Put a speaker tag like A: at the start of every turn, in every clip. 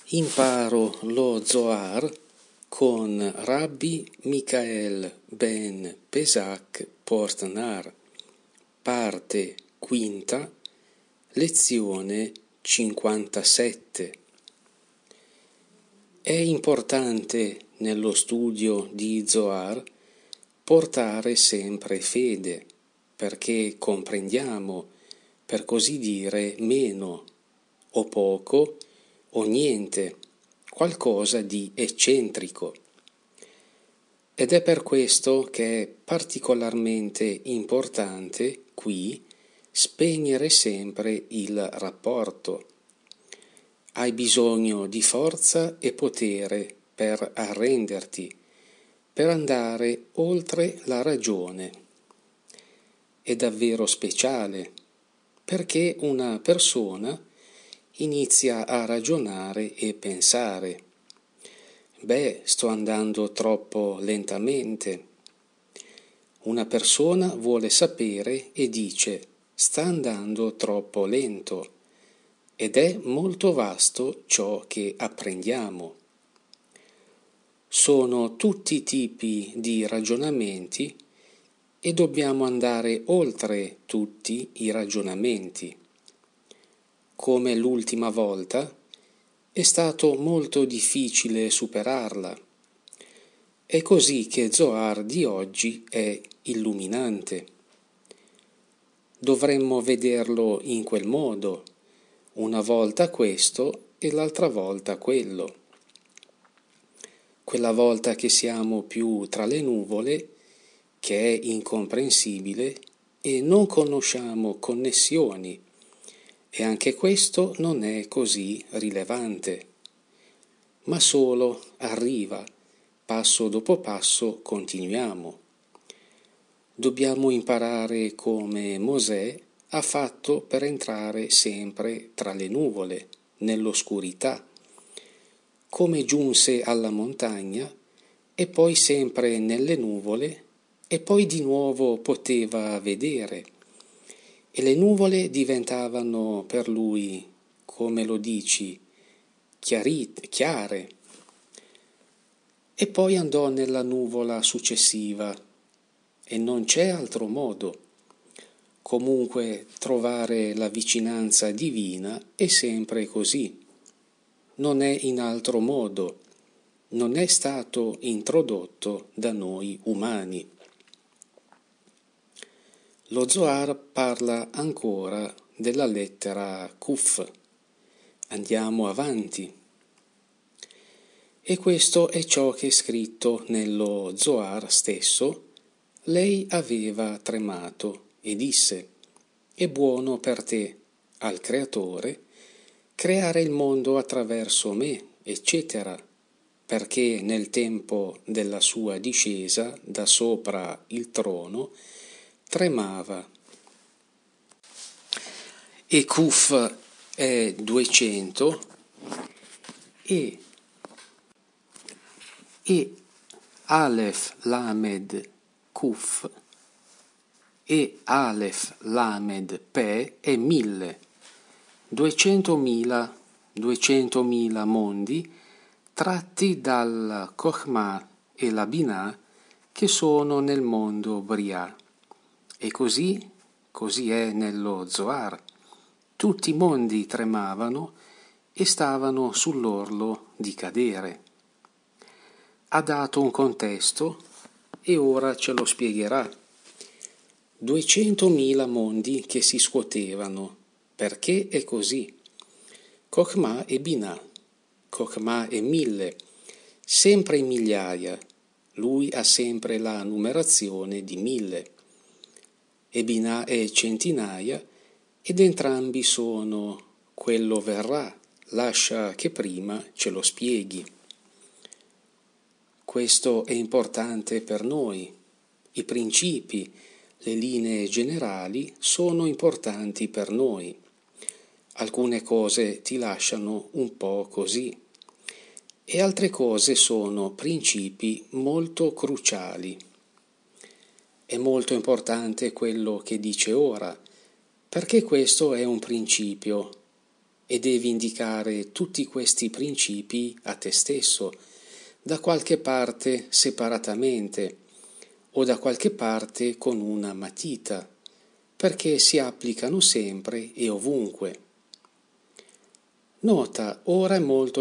A: Imparo lo Zohar con Rabbi Michael ben Pesach Portnar, parte quinta, lezione 57. È importante nello studio di Zohar portare sempre fede, perché comprendiamo, per così dire, meno o poco o niente, qualcosa di eccentrico. Ed è per questo che è particolarmente importante qui spegnere sempre il rapporto. Hai bisogno di forza e potere per arrenderti, per andare oltre la ragione. È davvero speciale, perché una persona inizia a ragionare e pensare: sto andando troppo lentamente. Una persona vuole sapere e dice: sta andando troppo lento. Ed è molto vasto ciò che apprendiamo. Sono tutti tipi di ragionamenti e dobbiamo andare oltre tutti i ragionamenti. Come l'ultima volta, è stato molto difficile superarla. È così che Zohar di oggi è illuminante. Dovremmo vederlo in quel modo, una volta questo e l'altra volta quello. Quella volta che siamo più tra le nuvole, che è incomprensibile e non conosciamo connessioni, e anche questo non è così rilevante, ma solo arriva, passo dopo passo continuiamo. Dobbiamo imparare come Mosè ha fatto per entrare sempre tra le nuvole, nell'oscurità, come giunse alla montagna e poi sempre nelle nuvole e poi di nuovo poteva vedere. E le nuvole diventavano per lui, come lo dici, chiare. E poi andò nella nuvola successiva e non c'è altro modo. Comunque trovare la vicinanza divina è sempre così. Non è in altro modo. Non è stato introdotto da noi umani. Lo Zohar parla ancora della lettera Kuf. Andiamo avanti. E questo è ciò che è scritto nello Zohar stesso. Lei aveva tremato e disse: è buono per te, al Creatore, creare il mondo attraverso me, eccetera, perché nel tempo della sua discesa da sopra il trono tremava. E Kuf è 200 e Aleph Lamed Kuf e Aleph Lamed Pe è 1000, 200.000 mondi tratti dal Chokhmah e la Binah che sono nel mondo Briah. E così è nello Zohar. Tutti i mondi tremavano e stavano sull'orlo di cadere. Ha dato un contesto e ora ce lo spiegherà. 200.000 mondi che si scuotevano. Perché è così? Chokhmah e Binah. Chokhmah è 1000, sempre in migliaia. Lui ha sempre la numerazione di 1000. E Binah è centinaia, ed entrambi sono quello verrà. Lascia che prima ce lo spieghi. Questo è importante per noi. I principi, le linee generali sono importanti per noi. Alcune cose ti lasciano un po' così e altre cose sono principi molto cruciali. È molto importante quello che dice ora, perché questo è un principio. e devi indicare tutti questi principi a te stesso, da qualche parte separatamente o da qualche parte con una matita, perché si applicano sempre e ovunque. Nota, ora è molto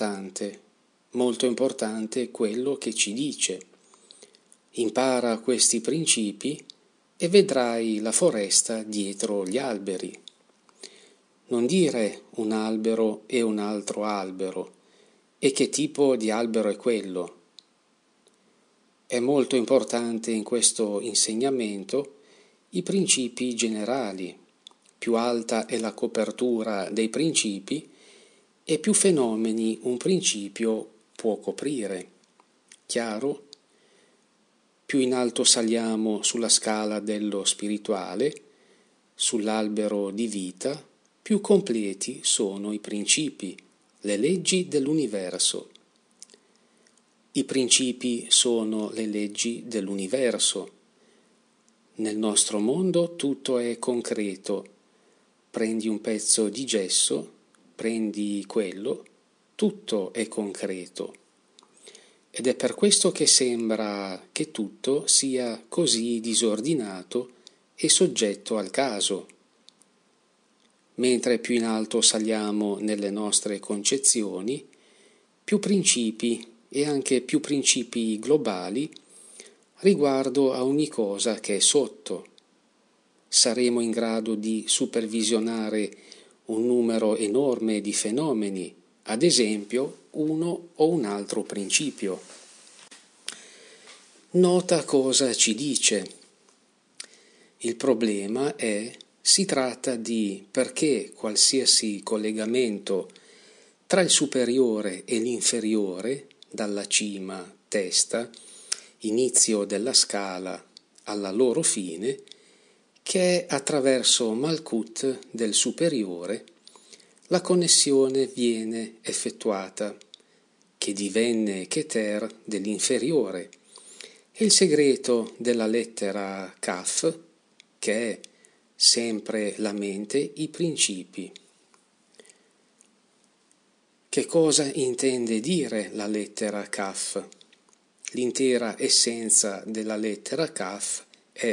A: importante quello che ci dice. Impara questi principi e vedrai la foresta dietro gli alberi. Non dire un albero e un altro albero, e che tipo di albero è quello. È molto importante in questo insegnamento i principi generali. Più alta è la copertura dei principi e più fenomeni un principio può coprire. Chiaro? Più in alto saliamo sulla scala dello spirituale, sull'albero di vita, più completi sono i principi, le leggi dell'universo. I principi sono le leggi dell'universo. Nel nostro mondo tutto è concreto. Prendi un pezzo di gesso, prendi quello, tutto è concreto. Ed è per questo che sembra che tutto sia così disordinato e soggetto al caso. Mentre più in alto saliamo nelle nostre concezioni, più principi e anche più principi globali riguardo a ogni cosa che è sotto. Saremo in grado di supervisionare un numero enorme di fenomeni, ad esempio uno o un altro principio. Nota cosa ci dice. Il problema si tratta di perché qualsiasi collegamento tra il superiore e l'inferiore, dalla cima, testa, inizio della scala alla loro fine, che è attraverso Malkut del superiore, la connessione viene effettuata, che divenne Keter dell'inferiore, e il segreto della lettera Kaf, che è sempre la mente, i principi. Che cosa intende dire la lettera Kaf? L'intera essenza della lettera Kaf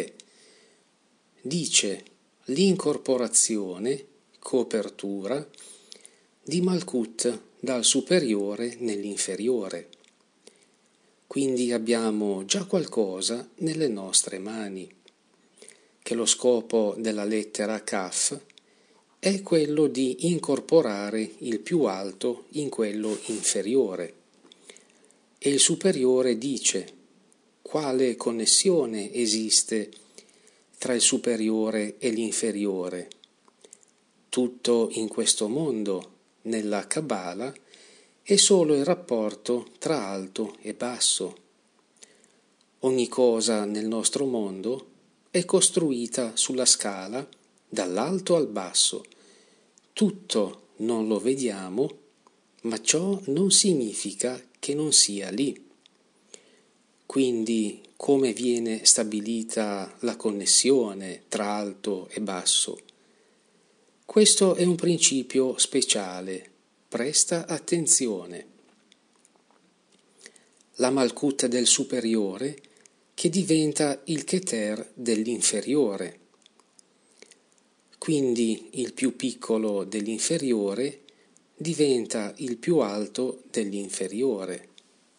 A: dice l'incorporazione, copertura, di Malkut dal superiore nell'inferiore. Quindi abbiamo già qualcosa nelle nostre mani, che lo scopo della lettera Kaf è quello di incorporare il più alto in quello inferiore. E il superiore dice quale connessione esiste tra il superiore e l'inferiore. Tutto in questo mondo, nella Kabbalah, è solo il rapporto tra alto e basso. Ogni cosa nel nostro mondo è costruita sulla scala dall'alto al basso. Tutto non lo vediamo, ma ciò non significa che non sia lì. Quindi, come viene stabilita la connessione tra alto e basso? Questo è un principio speciale. Presta attenzione. La Malkut del superiore che diventa il Keter dell'inferiore. Quindi il più piccolo dell'inferiore diventa il più alto dell'inferiore.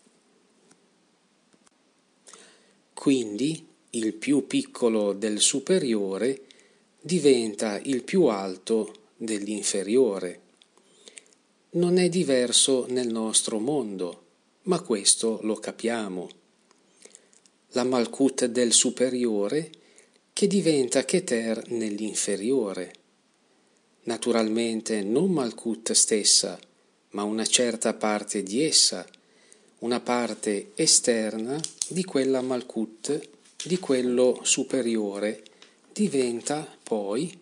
A: Quindi il più piccolo del superiore diventa il più alto dell'inferiore. Non è diverso nel nostro mondo, ma questo lo capiamo. La Malkut del superiore che diventa Keter nell'inferiore. Naturalmente non Malkut stessa, ma una certa parte di essa, una parte esterna di quella Malkut, di quello superiore, diventa poi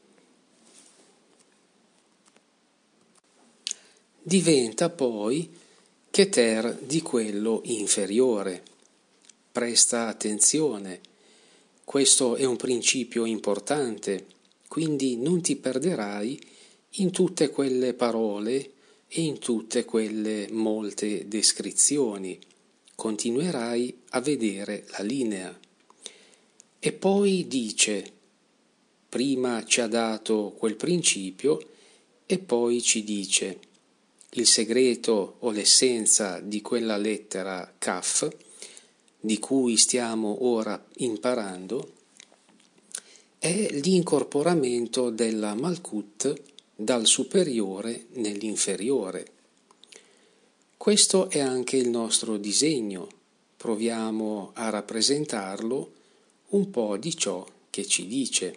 A: Keter di quello inferiore. Presta attenzione, questo è un principio importante, quindi non ti perderai in tutte quelle parole e in tutte quelle molte descrizioni. Continuerai a vedere la linea. E poi dice, prima ci ha dato quel principio e poi ci dice, il segreto o l'essenza di quella lettera Kaf, di cui stiamo ora imparando, è l'incorporamento della Malkut dal superiore nell'inferiore. Questo è anche il nostro disegno. Proviamo a rappresentarlo un po' di ciò che ci dice.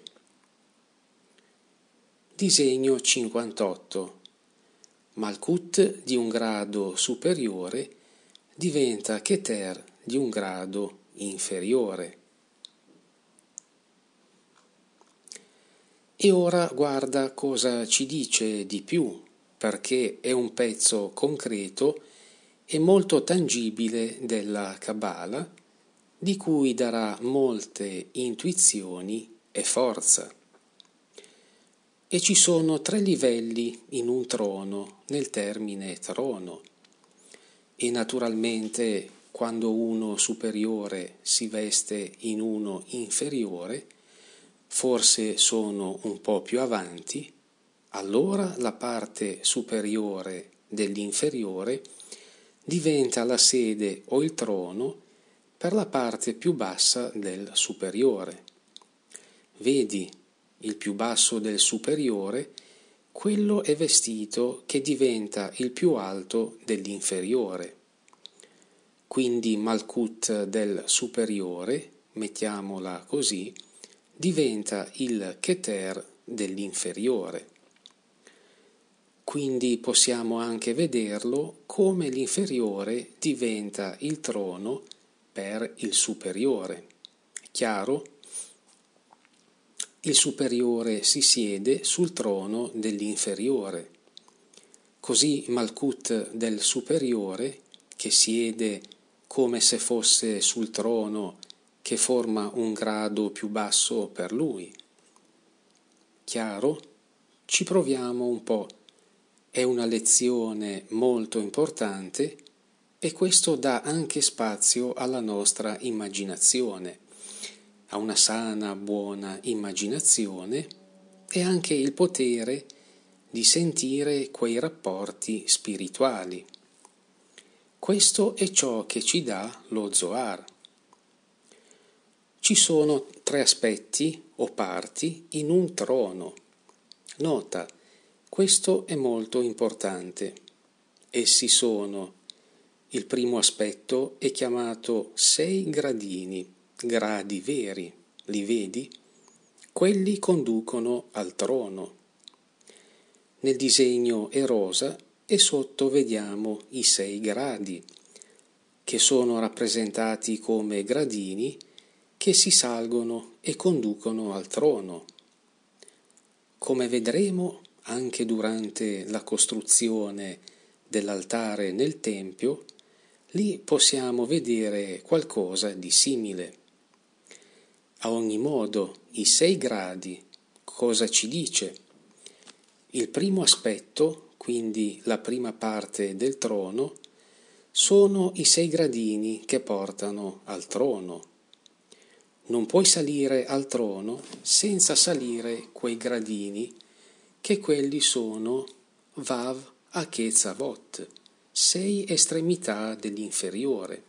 A: Disegno 58. Malkut di un grado superiore diventa Keter di un grado inferiore. E ora guarda cosa ci dice di più, perché è un pezzo concreto e molto tangibile della Kabbalah, di cui darà molte intuizioni e forza. E ci sono 3 livelli in un trono, nel termine trono. E naturalmente quando uno superiore si veste in uno inferiore, forse sono un po' più avanti, allora la parte superiore dell'inferiore diventa la sede o il trono per la parte più bassa del superiore. Vedi, il più basso del superiore, quello è vestito che diventa il più alto dell'inferiore. Quindi Malkut del superiore, mettiamola così, diventa il Keter dell'inferiore. Quindi possiamo anche vederlo come l'inferiore diventa il trono per il superiore. È chiaro? Il superiore si siede sul trono dell'inferiore. Così Malkut del superiore, che siede come se fosse sul trono che forma un grado più basso per lui. Chiaro? Ci proviamo un po'. È una lezione molto importante e questo dà anche spazio alla nostra immaginazione, a una sana, buona immaginazione e anche il potere di sentire quei rapporti spirituali. Questo è ciò che ci dà lo Zohar. Ci sono 3 aspetti o parti in un trono. Nota, questo è molto importante. Essi sono: il primo aspetto è chiamato 6 gradini, gradi veri, li vedi? Quelli conducono al trono. Nel disegno è rosa e sotto vediamo i 6 gradi, che sono rappresentati come gradini che si salgono e conducono al trono. Come vedremo anche durante la costruzione dell'altare nel Tempio, lì possiamo vedere qualcosa di simile. A ogni modo, i 6 gradi cosa ci dice? Il primo aspetto, quindi la prima parte del trono, sono i 6 gradini che portano al trono. Non puoi salire al trono senza salire quei gradini, che quelli sono Vav Aketzavot, 6 estremità dell'inferiore.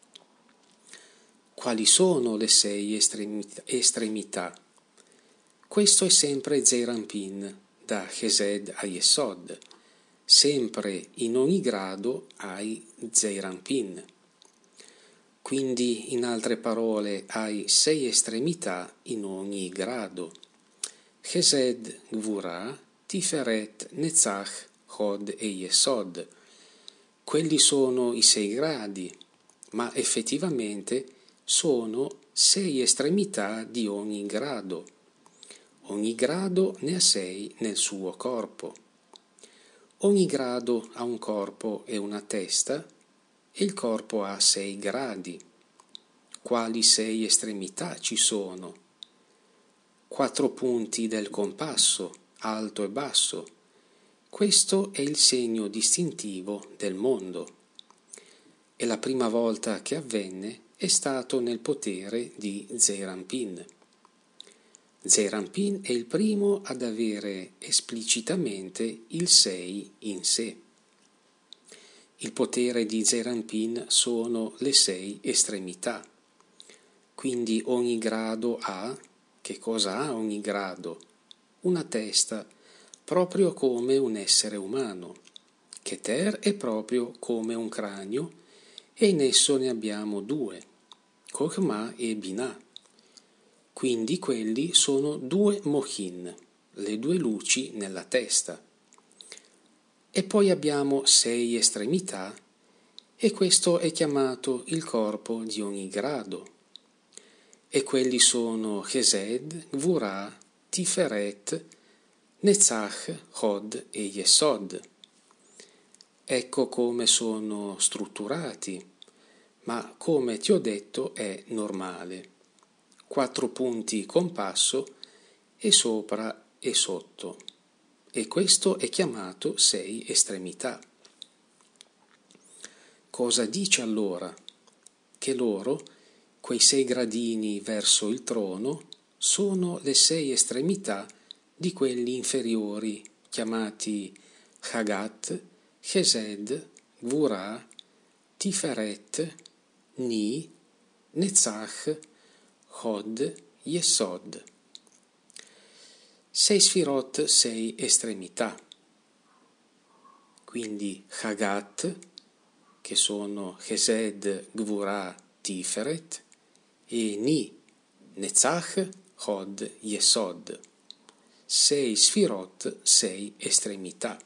A: Quali sono le 6 estremità? Questo è sempre Zeir Anpin, da Chesed a Yesod. Sempre in ogni grado hai Zeir Anpin. Quindi, in altre parole, hai 6 estremità in ogni grado. Chesed, Gvura, Tiferet, Netzach, Hod e Yesod. Quelli sono i 6 gradi, ma effettivamente sono 6 estremità di ogni grado. Ogni grado ne ha 6 nel suo corpo. Ogni grado ha un corpo e una testa, e il corpo ha 6 gradi. Quali 6 estremità ci sono? 4 punti del compasso, alto e basso, Questo è il segno distintivo del mondo. E la prima volta che avvenne è stato nel potere di Zerampin. Zerampin è il primo ad avere esplicitamente il 6 in sé. Il potere di Zerampin sono le 6 estremità. Quindi ogni grado ha, che cosa ha ogni grado? Una testa, proprio come un essere umano. Keter è proprio come un cranio e in esso ne abbiamo 2, Chokhmah e Binah. Quindi quelli sono 2 Mochin, le 2 luci nella testa. E poi abbiamo 6 estremità e questo è chiamato il corpo di ogni grado. E quelli sono Chesed, Gvurah, Tiferet, Netzach, Hod e Yesod. Ecco come sono strutturati, ma come ti ho detto è normale. 4 punti con passo e sopra e sotto. E questo è chiamato 6 estremità. Cosa dice allora? Che loro, quei 6 gradini verso il trono, sono le 6 estremità di quelli inferiori, chiamati Chagat, Chesed, Gvurah, Tiferet, Ni, Netzach, Hod, Yesod. 6 sfirot, 6 estremità. Quindi Chagat, che sono Chesed, Gvurah, Tiferet, e Ni, Netzach, Hod, Yesod. 6 sfirot, 6 estremità.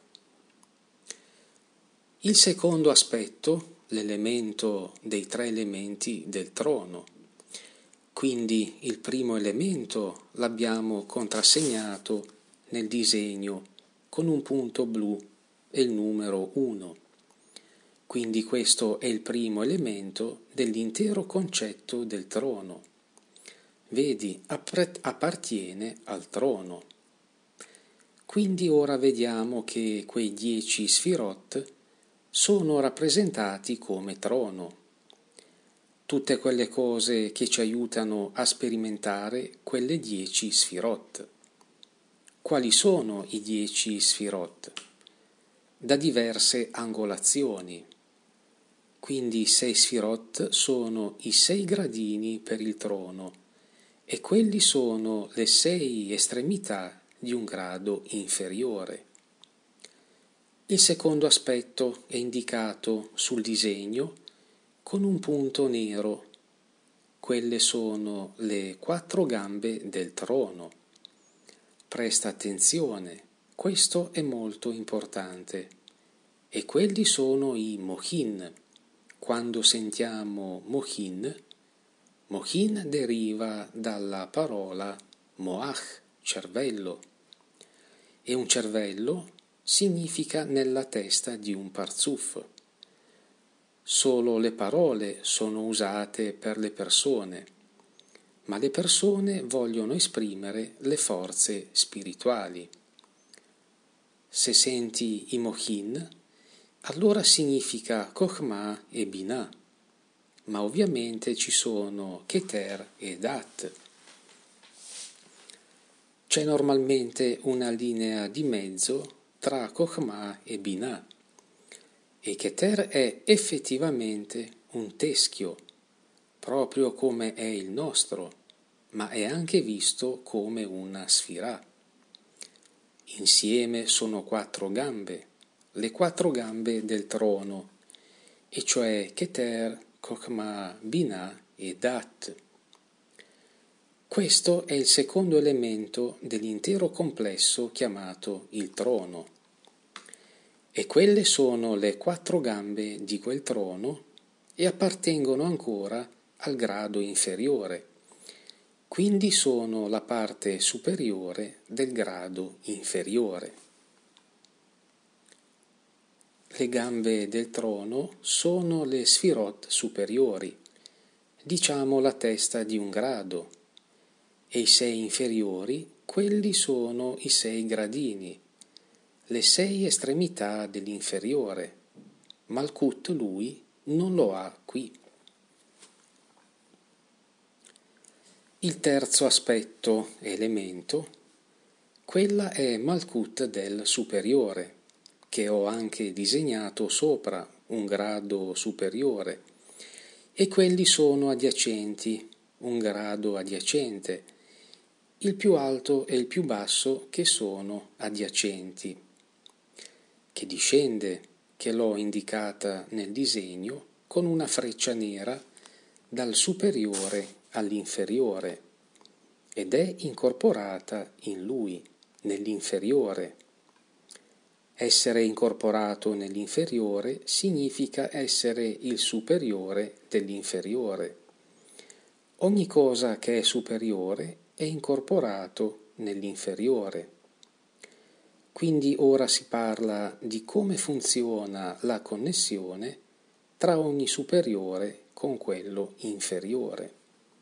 A: Il secondo aspetto, l'elemento dei 3 elementi del trono. Quindi il primo elemento l'abbiamo contrassegnato nel disegno con un punto blu e il numero 1. Quindi questo è il primo elemento dell'intero concetto del trono. Vedi, appartiene al trono. Quindi ora vediamo che quei 10 sfirot sono rappresentati come trono. Tutte quelle cose che ci aiutano a sperimentare quelle 10 sfirot. Quali sono i 10 sfirot? Da diverse angolazioni. Quindi i 6 sfirot sono i 6 gradini per il trono e quelli sono le 6 estremità di un grado inferiore. Il secondo aspetto è indicato sul disegno con un punto nero. Quelle sono le 4 gambe del trono. Presta attenzione, questo è molto importante. E quelli sono i Mochin. Quando sentiamo Mochin, Mochin deriva dalla parola Moach, cervello. E un cervello significa nella testa di un parzuf. Solo le parole sono usate per le persone, ma le persone vogliono esprimere le forze spirituali. Se senti i Mochin, allora significa Chokhmah e Binah, ma ovviamente ci sono Keter e Dat. C'è normalmente una linea di mezzo tra Chokhmah e Binah, e Keter è effettivamente un teschio, proprio come è il nostro, ma è anche visto come una sfirah. Insieme sono 4 gambe, le 4 gambe del trono, e cioè Keter, Chokhmah, Binah e Dat. Questo è il secondo elemento dell'intero complesso chiamato il trono. E quelle sono le 4 gambe di quel trono e appartengono ancora al grado inferiore. Quindi sono la parte superiore del grado inferiore. Le gambe del trono sono le sfirot superiori, diciamo la testa di un grado, e i 6 inferiori, quelli sono i 6 gradini, le 6 estremità dell'inferiore. Malkut lui non lo ha qui. Il terzo aspetto, elemento, quella è Malkut del superiore, che ho anche disegnato sopra un grado superiore, e quelli sono adiacenti, un grado adiacente, il più alto e il più basso che sono adiacenti, che discende, che l'ho indicata nel disegno, con una freccia nera dal superiore all'inferiore, ed è incorporata in lui, nell'inferiore. Essere incorporato nell'inferiore significa essere il superiore dell'inferiore. Ogni cosa che è superiore è incorporato nell'inferiore. Quindi ora si parla di come funziona la connessione tra ogni superiore con quello inferiore.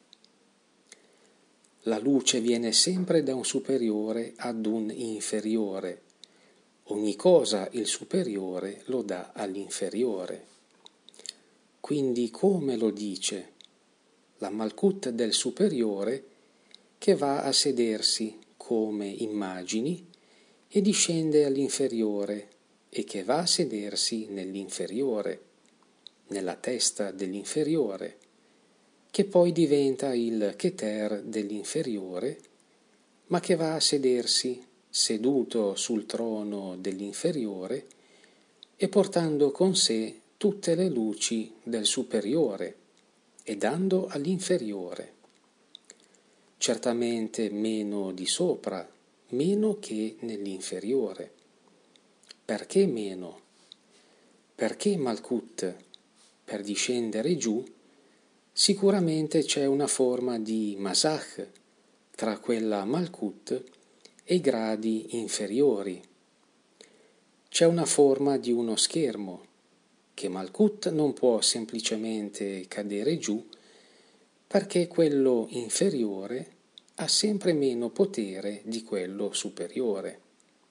A: La luce viene sempre da un superiore ad un inferiore. Ogni cosa il superiore lo dà all'inferiore. Quindi come lo dice? La Malkut del superiore che va a sedersi come immagini e discende all'inferiore e che va a sedersi nell'inferiore, nella testa dell'inferiore, che poi diventa il Keter dell'inferiore, ma che va a sedersi seduto sul trono dell'inferiore e portando con sé tutte le luci del superiore e dando all'inferiore. Certamente meno di sopra, meno che nell'inferiore. Perché meno? Perché Malkut, per discendere giù, sicuramente c'è una forma di Masach tra quella Malkut e i gradi inferiori. C'è una forma di uno schermo, che Malkut non può semplicemente cadere giù, perché quello inferiore ha sempre meno potere di quello superiore.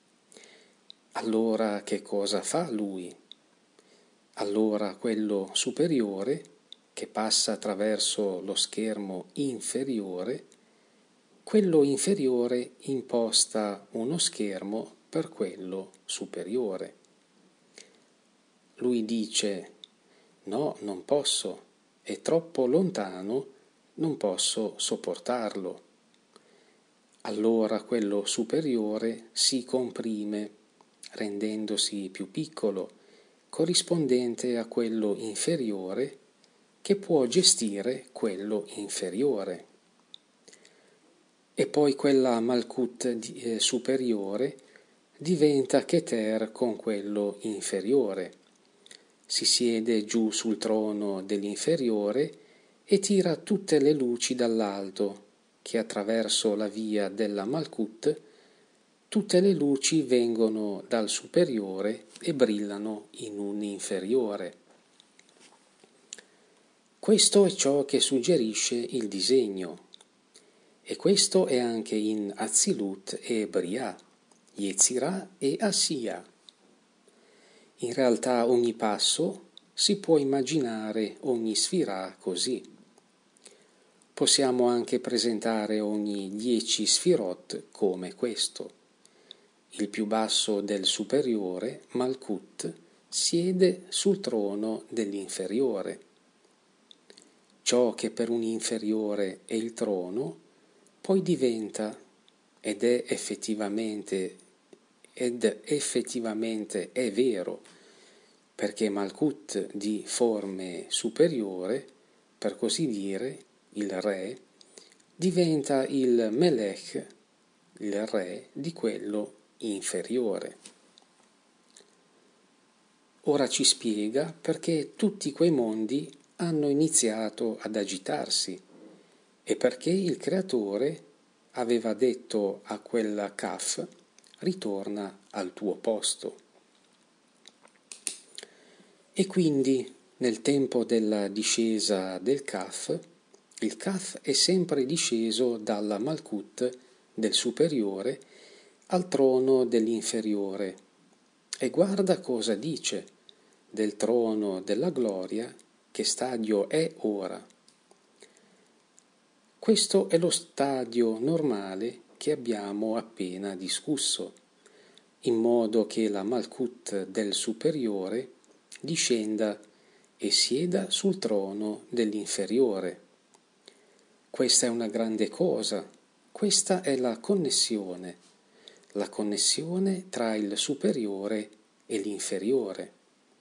A: Allora che cosa fa lui? Allora quello superiore, che passa attraverso lo schermo inferiore, quello inferiore imposta uno schermo per quello superiore. Lui dice: no, non posso, è troppo lontano, non posso sopportarlo. Allora quello superiore si comprime, rendendosi più piccolo, corrispondente a quello inferiore, che può gestire quello inferiore. E poi quella Malkut superiore diventa Keter con quello inferiore. Si siede giù sul trono dell'inferiore e tira tutte le luci dall'alto, che attraverso la via della Malkut tutte le luci vengono dal superiore e brillano in un inferiore. Questo è ciò che suggerisce il disegno, e questo è anche in Atzilut e Briah, Yetzirah e Assia. In realtà ogni passo si può immaginare ogni sfirah così. Possiamo anche presentare ogni 10 sfirot come questo. Il più basso del superiore, Malkut, siede sul trono dell'inferiore. Ciò che per un inferiore è il trono, poi diventa, ed effettivamente è vero, perché Malkut di forme superiore, per così dire, il re, diventa il Melech, il re di quello inferiore. Ora ci spiega perché tutti quei mondi hanno iniziato ad agitarsi e perché il creatore aveva detto a quella Kaf: ritorna al tuo posto. E quindi nel tempo della discesa del Kaf, il Kaf è sempre disceso dalla Malkut del superiore al trono dell'inferiore, E guarda cosa dice del trono della gloria, che stadio è ora. Questo è lo stadio normale che abbiamo appena discusso, in modo che la Malkut del superiore discenda e sieda sul trono dell'inferiore. Questa è una grande cosa, questa è la connessione tra il superiore e l'inferiore.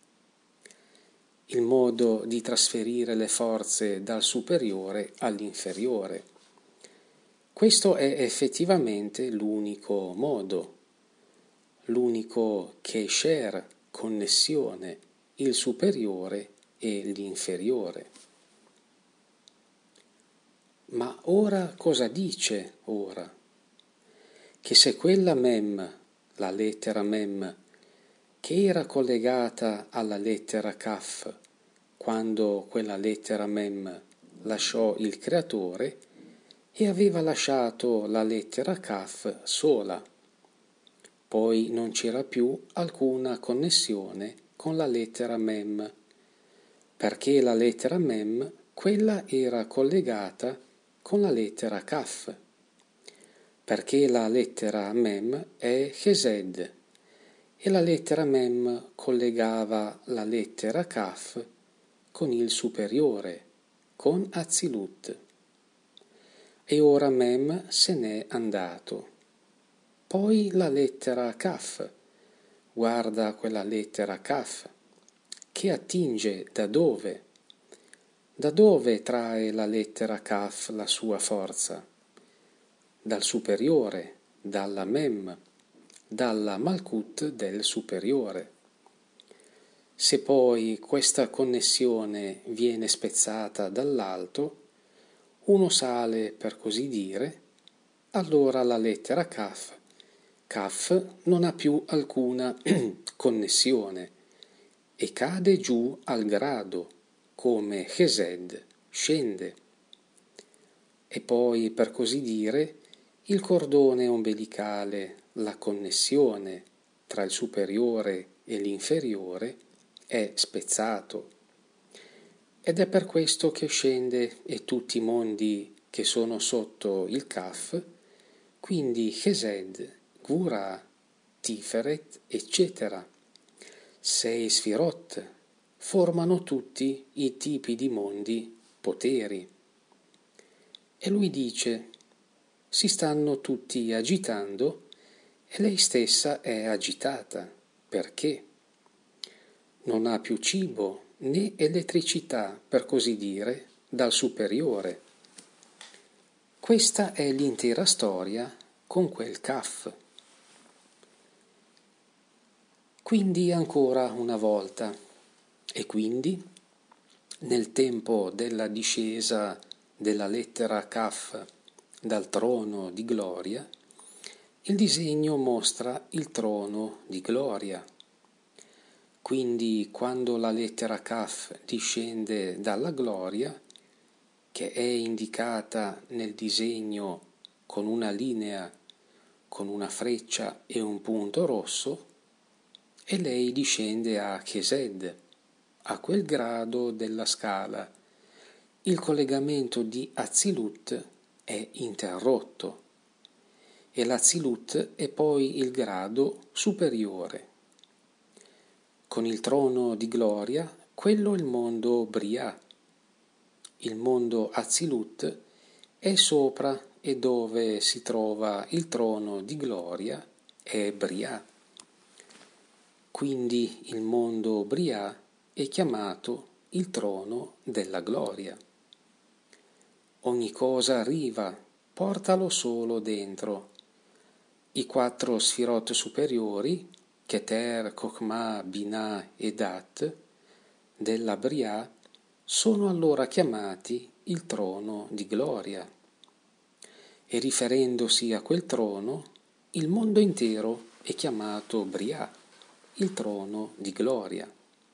A: Il modo di trasferire le forze dal superiore all'inferiore. Questo è effettivamente l'unico modo, l'unico kesher, connessione, il superiore e l'inferiore. Ma ora cosa dice ora? Che se quella mem, la lettera mem, che era collegata alla lettera kaf, quando quella lettera mem lasciò il creatore, e aveva lasciato la lettera kaf sola. Poi non c'era più alcuna connessione con la lettera mem, perché la lettera mem, quella era collegata con la lettera kaf, perché la lettera mem è chesed, e la lettera mem collegava la lettera kaf con il superiore, con Atzilut. E ora mem se n'è andato. Poi la lettera kaf, guarda quella lettera kaf, che attinge da dove? Da dove trae la lettera kaf la sua forza? Dal superiore, dalla mem, dalla malkut del superiore. Se poi questa connessione viene spezzata dall'alto, uno sale per così dire, allora la lettera kaf non ha più alcuna connessione e cade giù al grado, come chesed, scende. E poi, per così dire, il cordone ombelicale, la connessione tra il superiore e l'inferiore, è spezzato. Ed è per questo che scende e tutti i mondi che sono sotto il Kaf, quindi Chesed, Gvura, Tiferet, eccetera, 6 Sfirot, formano tutti i tipi di mondi, poteri. E lui dice, si stanno tutti agitando e lei stessa è agitata. Perché? Non ha più cibo né elettricità, per così dire, dal superiore. Questa è l'intera storia con quel Kaf. Quindi ancora una volta, e quindi nel tempo della discesa della lettera Kaf dal trono di gloria, il disegno mostra il trono di gloria. Quindi quando la lettera Kaf discende dalla gloria, che è indicata nel disegno con una linea, con una freccia e un punto rosso, e lei discende a Chesed, a quel grado della scala. Il collegamento di Atzilut è interrotto e l'Atzilut è poi il grado superiore. Con il trono di gloria, quello è il mondo Briah. Il mondo Atzilut è sopra e dove si trova il trono di gloria è Briah. Quindi il mondo Briah è chiamato il trono della gloria. Ogni cosa arriva, portalo solo dentro. I 4 sfirot superiori, Keter, Chokhmah, Binah e Dat, della Briah, sono allora chiamati il trono di gloria. E riferendosi a quel trono, il mondo intero è chiamato Briah, il trono di gloria.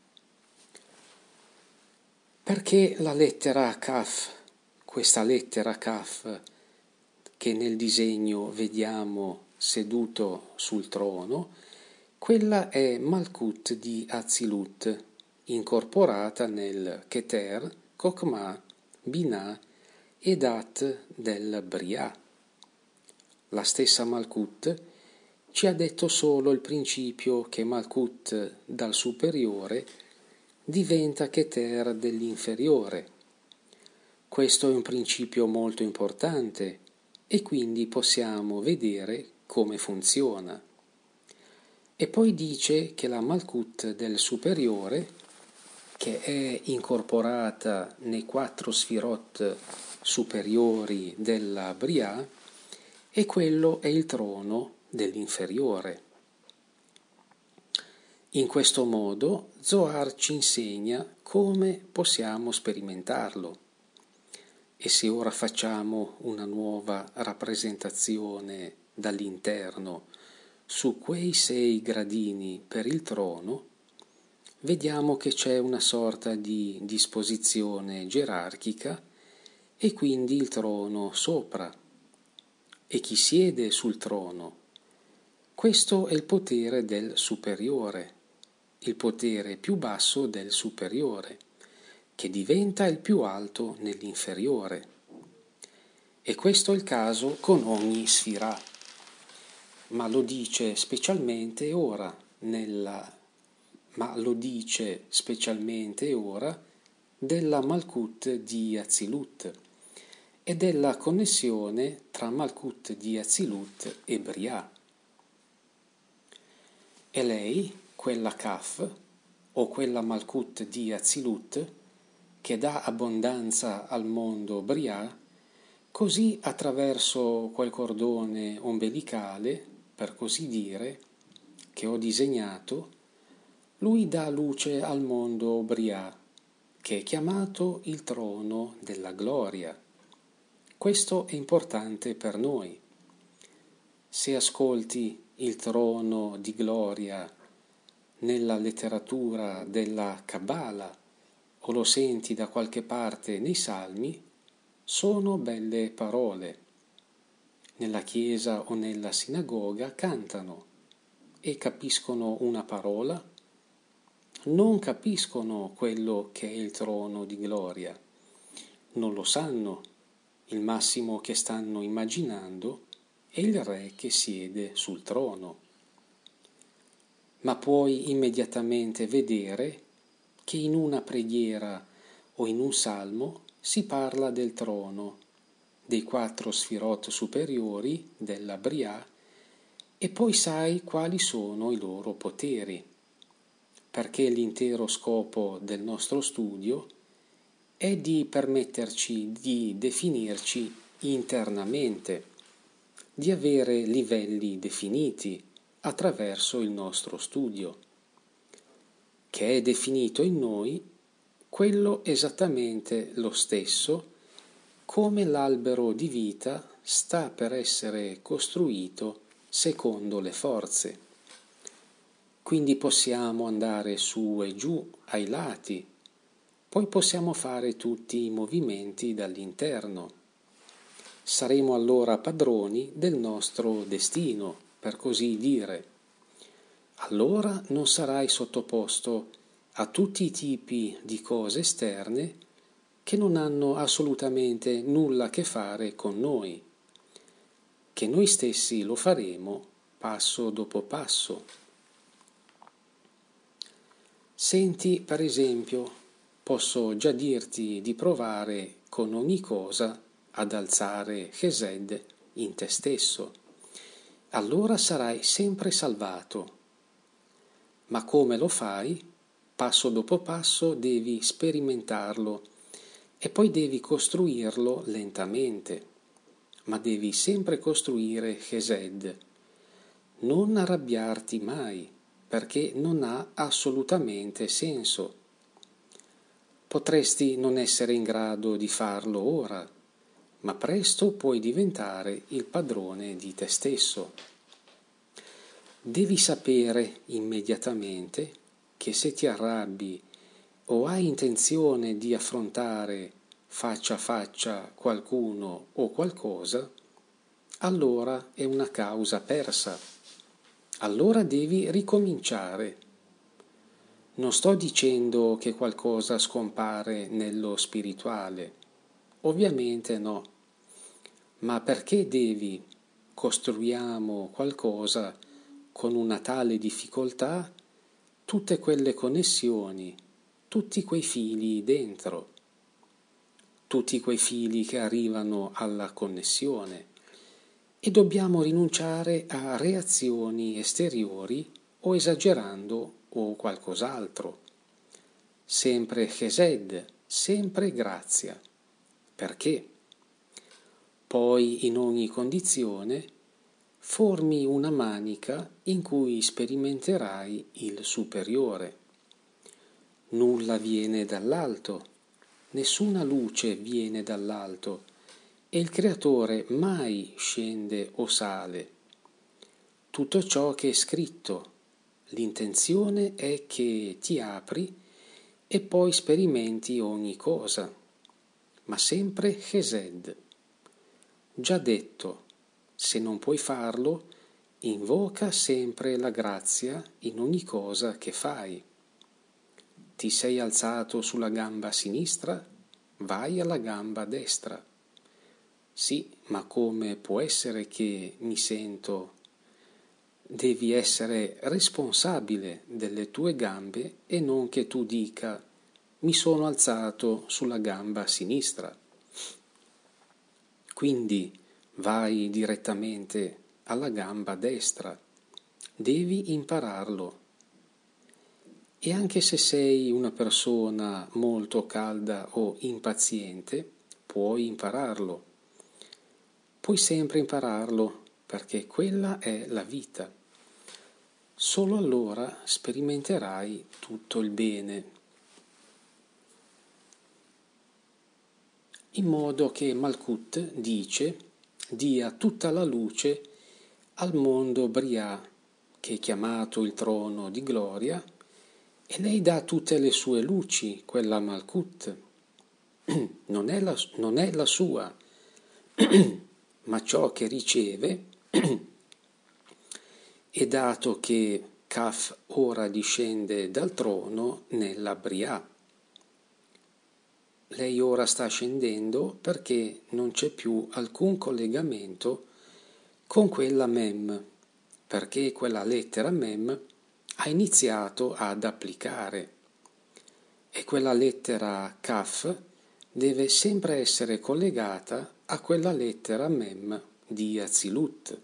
A: Perché la lettera Kaf, questa lettera Kaf che nel disegno vediamo seduto sul trono, Quella è Malkut di Atzilut, incorporata nel Keter, Kokma, Binah e Dat del Briah. La stessa Malkut ci ha detto solo il principio che Malkut dal superiore diventa Keter dell'inferiore. Questo è un principio molto importante e quindi possiamo vedere come funziona. E poi dice che la Malkut del superiore, che è incorporata nei 4 sfirot superiori della Briah, e quello è il trono dell'inferiore. In questo modo Zohar ci insegna come possiamo sperimentarlo. E se ora facciamo una nuova rappresentazione dall'interno su quei 6 gradini per il trono, vediamo che c'è una sorta di disposizione gerarchica e quindi il trono sopra. E chi siede sul trono? Questo è il potere del superiore, il potere più basso del superiore, che diventa il più alto nell'inferiore. E questo è il caso con ogni sfirah, ma lo dice specialmente ora della Malkut di Atzilut e della connessione tra Malkut di Atzilut e Briah. E lei, quella Kaf, o quella Malkut di Atzilut, che dà abbondanza al mondo Briah, così attraverso quel cordone ombelicale, per così dire, che ho disegnato, lui dà luce al mondo Briah, che è chiamato il trono della gloria. Questo è importante per noi. Se ascolti il trono di gloria nella letteratura della Kabbalah o lo senti da qualche parte nei Salmi, sono belle parole. Nella chiesa o nella sinagoga cantano e capiscono una parola, non capiscono quello che è il trono di gloria, non lo sanno, il massimo che stanno immaginando è il re che siede sul trono. Ma puoi immediatamente vedere che in una preghiera o in un salmo si parla del trono, dei 4 sfirot superiori della Briah, e poi sai quali sono i loro poteri, perché l'intero scopo del nostro studio è di permetterci di definirci internamente, di avere livelli definiti attraverso il nostro studio, che è definito in noi quello esattamente lo stesso come l'albero di vita sta per essere costruito secondo le forze. Quindi possiamo andare su e giù ai lati, poi possiamo fare tutti i movimenti dall'interno. Saremo allora padroni del nostro destino, per così dire. Allora non sarai sottoposto a tutti i tipi di cose esterne che non hanno assolutamente nulla a che fare con noi, che noi stessi lo faremo passo dopo passo. Senti, per esempio, posso già dirti di provare con ogni cosa ad alzare Chesed in te stesso. Allora sarai sempre salvato. Ma come lo fai? Passo dopo passo devi sperimentarlo e poi devi costruirlo lentamente. Ma devi sempre costruire Chesed. Non arrabbiarti mai, perché non ha assolutamente senso. Potresti non essere in grado di farlo ora, ma presto puoi diventare il padrone di te stesso. Devi sapere immediatamente che se ti arrabbi o hai intenzione di affrontare faccia a faccia qualcuno o qualcosa, allora è una causa persa. allora devi ricominciare. Non sto dicendo che qualcosa scompare nello spirituale, ovviamente no, ma perché devi? Costruiamo qualcosa con una tale difficoltà, tutte quelle connessioni, tutti quei fili dentro, tutti quei fili che arrivano alla connessione e dobbiamo rinunciare a reazioni esteriori o esagerando o qualcos'altro. Sempre Chesed, sempre grazia. Perché? Poi in ogni condizione formi una manica in cui sperimenterai il superiore. Nulla viene dall'alto, nessuna luce viene dall'alto e il creatore mai scende o sale. Tutto ciò che è scritto, l'intenzione è che ti apri e poi sperimenti ogni cosa, ma sempre Chesed. Già detto, se non puoi farlo, invoca sempre la grazia in ogni cosa che fai. Ti sei alzato sulla gamba sinistra? Vai alla gamba destra. Sì, ma come può essere che mi sento? Devi essere responsabile delle tue gambe e non che tu dica mi sono alzato sulla gamba sinistra. Quindi vai direttamente alla gamba destra. Devi impararlo. E anche se sei una persona molto calda o impaziente, puoi impararlo. Puoi sempre impararlo perché quella è la vita. Solo allora sperimenterai tutto il bene. In modo che Malkut dice, dia tutta la luce al mondo Brià, che è chiamato il trono di gloria, e lei dà tutte le sue luci, quella Malkut. Non è la sua, ma ciò che riceve, e dato che Kaf ora discende dal trono nella Brià. Lei ora sta scendendo perché non c'è più alcun collegamento con quella Mem, perché quella lettera Mem ha iniziato ad applicare e quella lettera Kaf deve sempre essere collegata a quella lettera Mem di Azilut.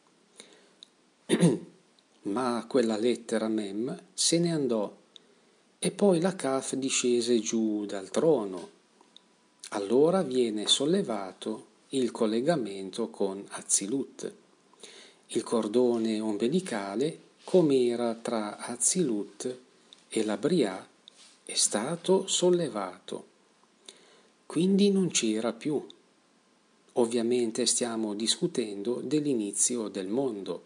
A: Ma quella lettera Mem se ne andò e poi la Kaf discese giù dal trono. Allora viene sollevato il collegamento con Azilut. Il cordone ombelicale, come era tra Azilut e la Brià, è stato sollevato. Quindi non c'era più. Ovviamente stiamo discutendo dell'inizio del mondo.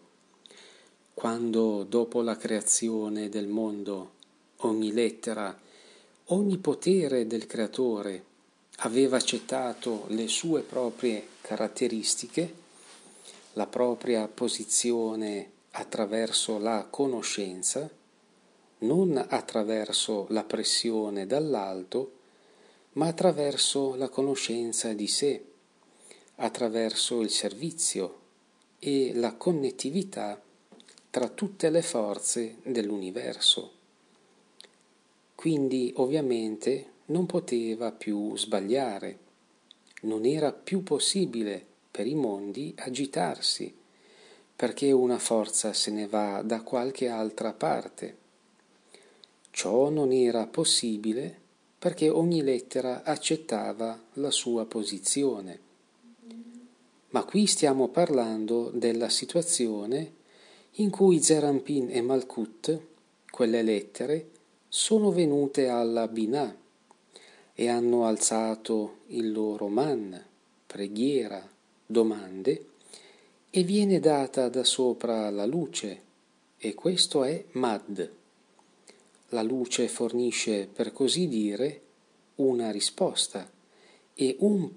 A: Quando dopo la creazione del mondo ogni lettera, ogni potere del creatore aveva accettato le sue proprie caratteristiche, la propria posizione attraverso la conoscenza, non attraverso la pressione dall'alto, ma attraverso la conoscenza di sé, attraverso il servizio e la connettività tra tutte le forze dell'universo. Quindi ovviamente non poteva più sbagliare, non era più possibile per i mondi agitarsi, perché una forza se ne va da qualche altra parte. Ciò non era possibile perché ogni lettera accettava la sua posizione. Ma qui stiamo parlando della situazione in cui Zerampin e Malkut, quelle lettere, sono venute alla Binah e hanno alzato il loro man, preghiera, domande, e viene data da sopra la luce, e questo è Mad. La luce fornisce, per così dire, una risposta e un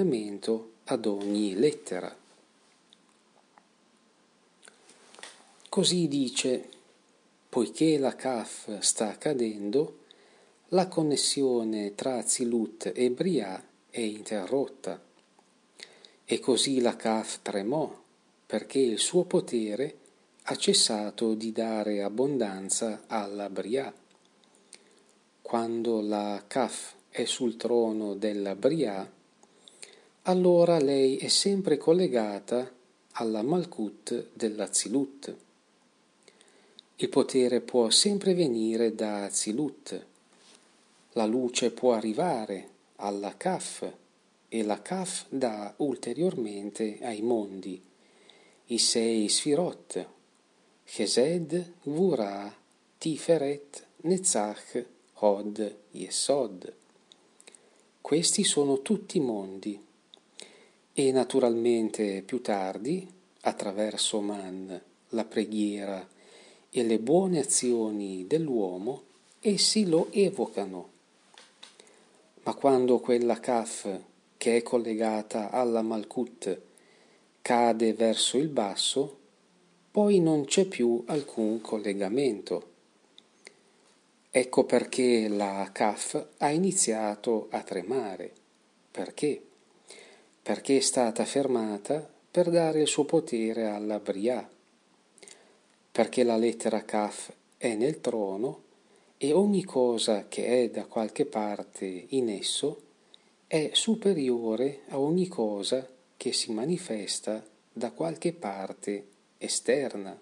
A: posizionamento ad ogni lettera. Così dice, poiché la Kaf sta cadendo, la connessione tra Zilut e Briah è interrotta. E così la Kaf tremò, perché il suo potere ha cessato di dare abbondanza alla Briah. Quando la Kaf è sul trono della Briah, allora lei è sempre collegata alla Malkut della Zilut. Il potere può sempre venire da Zilut. La luce può arrivare alla Kaf e la Kaf dà ulteriormente ai mondi i 6 Sfirot, Chesed, Gvurah, Tiferet, Netzach, Hod, Yesod. Questi sono tutti mondi e naturalmente più tardi, attraverso Man, la preghiera e le buone azioni dell'uomo, essi lo evocano. Ma quando quella Kaf, che è collegata alla Malkut, cade verso il basso, poi non c'è più alcun collegamento. Ecco perché la Kaf ha iniziato a tremare. Perché? Perché è stata fermata per dare il suo potere alla Briah. Perché la lettera Kaf è nel trono e ogni cosa che è da qualche parte in esso è superiore a ogni cosa che si manifesta da qualche parte esterna.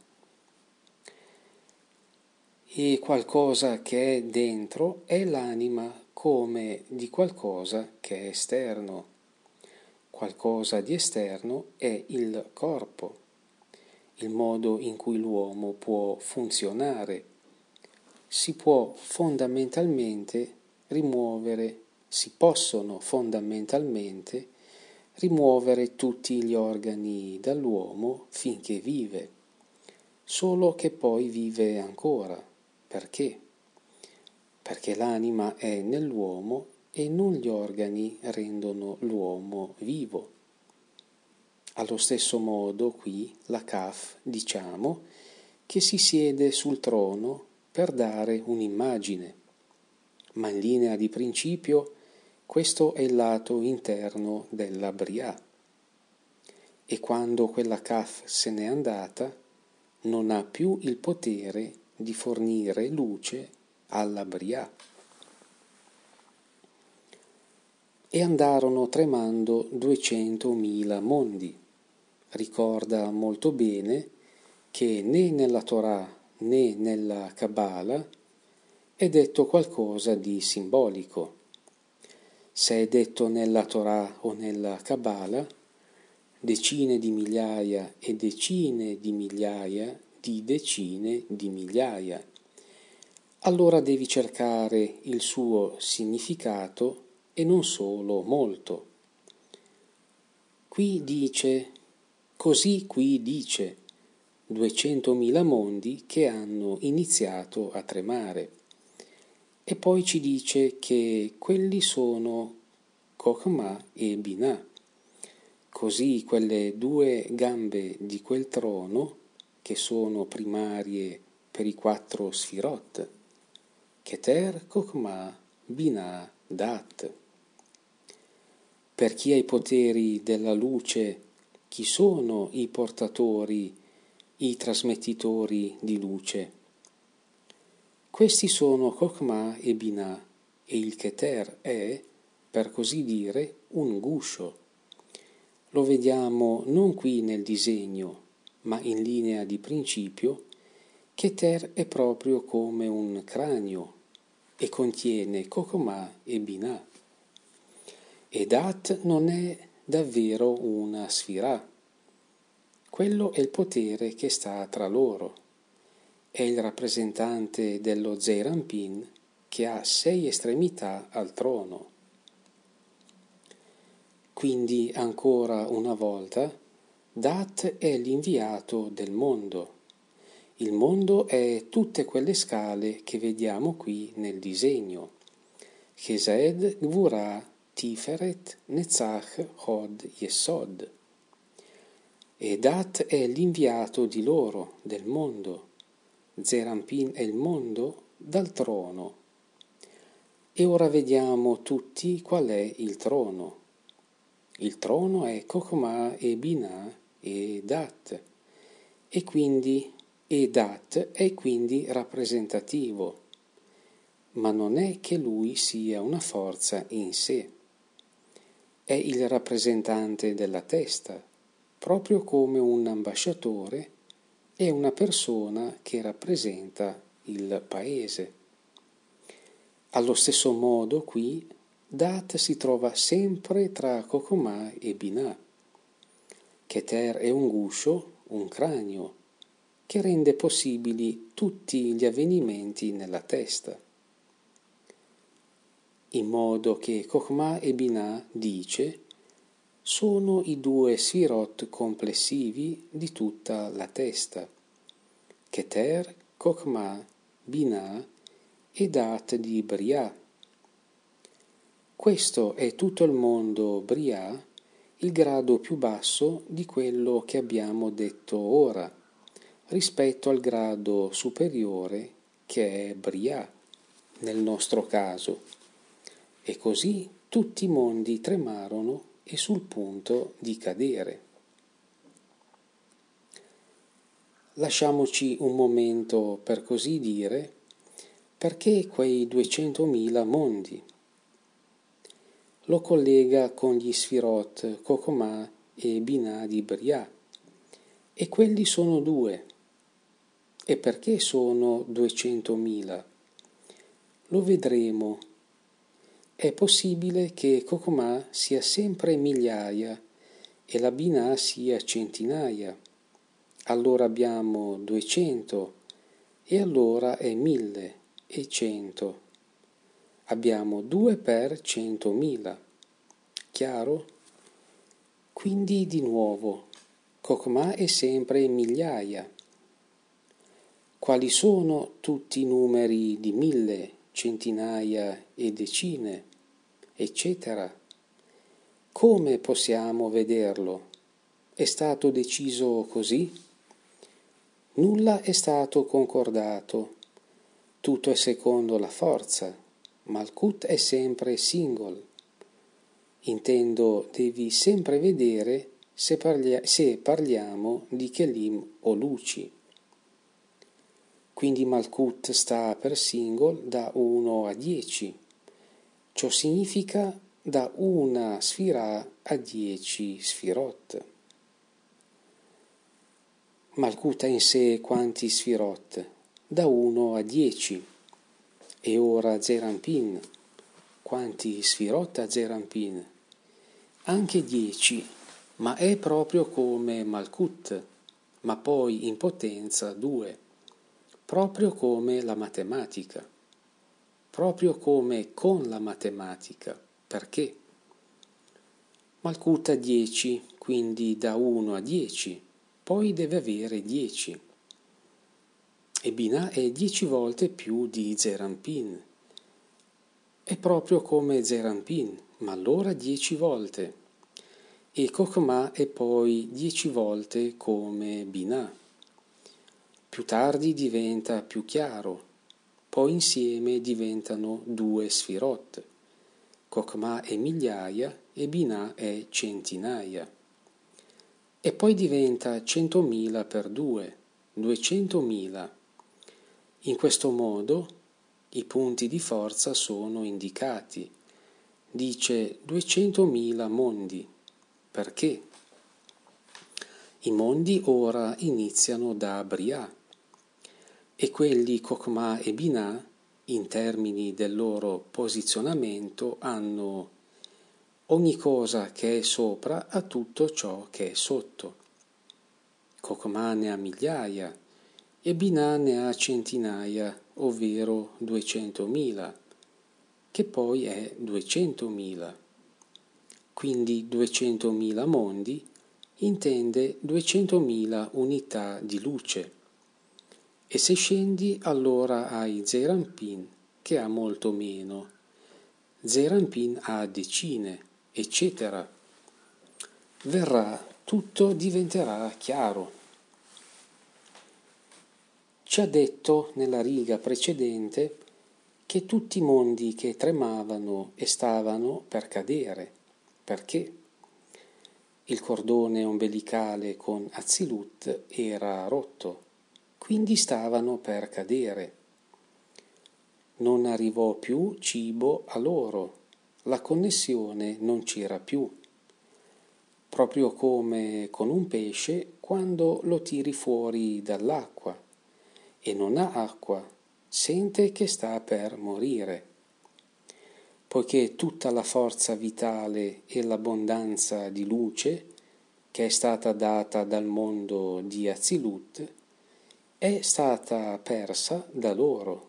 A: E qualcosa che è dentro è l'anima come di qualcosa che è esterno. Qualcosa di esterno è il corpo, il modo in cui l'uomo può funzionare. Si possono fondamentalmente rimuovere tutti gli organi dall'uomo finché vive, solo che poi vive ancora. Perché? Perché l'anima è nell'uomo e non gli organi rendono l'uomo vivo. Allo stesso modo qui la Kaf, diciamo, che si siede sul trono per dare un'immagine, ma in linea di principio questo è il lato interno della Briah. E quando quella Kaf se n'è andata, non ha più il potere di fornire luce alla Briah. E andarono tremando 200.000 mondi. Ricorda molto bene che né nella Torah né nella Kabbalah è detto qualcosa di simbolico. Se è detto nella Torah o nella Kabbalah, decine di migliaia e decine di migliaia di decine di migliaia. Allora devi cercare il suo significato e non solo molto. Così qui dice 200.000 mondi che hanno iniziato a tremare. E poi ci dice che quelli sono Chokhmah e Binah. Così quelle 2 gambe di quel trono, che sono primarie per i 4 Sfirot, Keter, Chokhmah, Binah, Dat. Per chi ha i poteri della luce, chi sono i portatori, i trasmettitori di luce? Questi sono Chokhmah e Binah, e il Keter è, per così dire, un guscio. Lo vediamo non qui nel disegno, ma in linea di principio. Keter è proprio come un cranio e contiene Chokhmah e Binah. E Dat non è davvero una sfirah. Quello è il potere che sta tra loro. È il rappresentante dello Zeir Anpin che ha 6 estremità al trono. Quindi, ancora una volta, Dat è l'inviato del mondo. Il mondo è tutte quelle scale che vediamo qui nel disegno. Chesed, Gvurah, Tiferet, Netzach, Hod, Yesod. e Dat è l'inviato di loro, del mondo. Zerampin è il mondo dal trono. E ora vediamo tutti qual è il trono. Il trono è Chokhmah e Binah e Dat, e Dat è quindi rappresentativo, ma non è che lui sia una forza in sé. È il rappresentante della testa, proprio come un ambasciatore è una persona che rappresenta il paese. Allo stesso modo qui Dat si trova sempre tra Chokhmah e Binah. Keter è un guscio, un cranio, che rende possibili tutti gli avvenimenti nella testa. In modo che Chokhmah e Binah, dice, sono i due sfirot complessivi di tutta la testa. Keter, Chokhmah, Binah e Dat di Briah. Questo è tutto il mondo Briah, il grado più basso di quello che abbiamo detto ora, rispetto al grado superiore che è Briah, nel nostro caso. E così tutti i mondi tremarono e sul punto di cadere. Lasciamoci un momento, per così dire, perché quei 200.000 mondi? Lo collega con gli Sfirot Chokhmah e Binah di Briah, e quelli sono due. E perché sono 200.000? Lo vedremo. È possibile che Chokhmah sia sempre migliaia e la Binah sia centinaia. Allora abbiamo 200 e allora è 1000 e 100. Abbiamo 2 per 100.000. Chiaro? Quindi di nuovo, Chokhmah è sempre migliaia. Quali sono tutti i numeri di 1000, centinaia e decine, eccetera? Come possiamo vederlo? È stato deciso così? Nulla è stato concordato. Tutto è secondo la forza. Malkut è sempre single. Intendo, devi sempre vedere se parliamo di Kelim o luci. Quindi Malkut sta per single da 1 a 10. Ciò significa da una sfira a 10 sfirot. Malkut ha in sé quanti sfirot? Da 1 a 10. E ora Zerampin. Quanti sfirot ha Zerampin? Anche 10, ma è proprio come Malkut, ma poi in potenza 2, proprio come la matematica, proprio come con la matematica. Perché? Malkut ha 10, quindi da 1 a 10, poi deve avere 10. E Binah è 10 volte più di Zerampin. È proprio come Zerampin, ma allora 10 volte. E Chokhmah è poi 10 volte come Binah. Più tardi diventa più chiaro, poi insieme diventano 2 sfirot. Chokhmah è migliaia e Binah è centinaia. E poi diventa 100.000 per 2, 200.000. In questo modo i punti di forza sono indicati. Dice 200.000 mondi. Perché? I mondi ora iniziano da Briah e quelli Chokhmah e Binah, in termini del loro posizionamento, hanno ogni cosa che è sopra a tutto ciò che è sotto. Chokhmah ne ha migliaia e Binah ne ha centinaia, ovvero 200.000, che poi è 200.000. Quindi 200.000 mondi intende 200.000 unità di luce. E se scendi allora hai Zerampin, che ha molto meno. Zerampin ha decine, eccetera. Verrà tutto diventerà chiaro. Ci ha detto nella riga precedente che tutti i mondi che tremavano e stavano per cadere. Perché? Il cordone ombelicale con Azilut era rotto, quindi stavano per cadere. Non arrivò più cibo a loro, la connessione non c'era più. Proprio come con un pesce quando lo tiri fuori dall'acqua e non ha acqua, sente che sta per morire. Poiché tutta la forza vitale e l'abbondanza di luce che è stata data dal mondo di Azilut è stata persa da loro.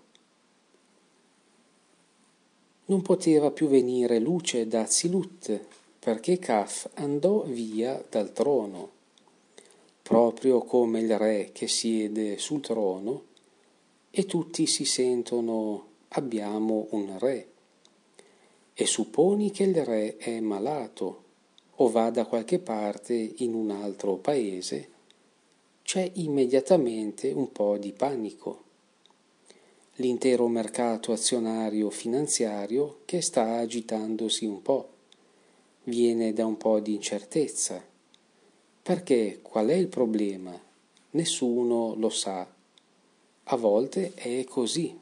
A: Non poteva più venire luce da Azilut perché Kaf andò via dal trono, proprio come il re che siede sul trono e tutti si sentono abbiamo un re. E supponi che il re è malato o va da qualche parte in un altro paese, c'è immediatamente un po' di panico. L'intero mercato azionario finanziario che sta agitandosi un po', viene da un po' di incertezza. Perché qual è il problema? Nessuno lo sa. A volte è così.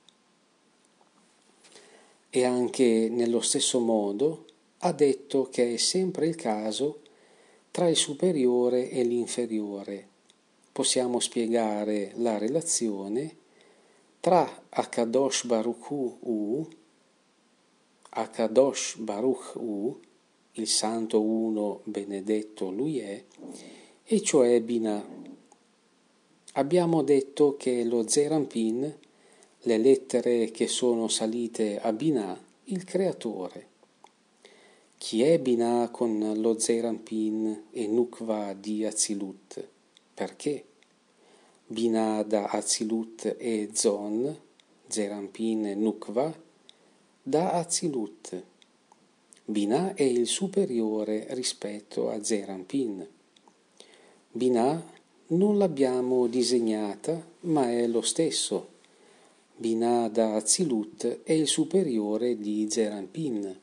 A: E anche nello stesso modo ha detto che è sempre il caso tra il superiore e l'inferiore. Possiamo spiegare la relazione tra Akadosh Baruch Hu, il Santo Uno benedetto Lui è, e cioè Binah. Abbiamo detto che lo Zeir Anpin, le lettere che sono salite a Binah, il creatore. Chi è Binah con lo Zeir Anpin e Nukva di Azilut? Perché? Binah da Azilut e Zon, Zeir Anpin e Nukva, da Azilut. Binah è il superiore rispetto a Zeir Anpin. Binah non l'abbiamo disegnata, ma è lo stesso. Binah da Azilut è il superiore di Zeir Anpin.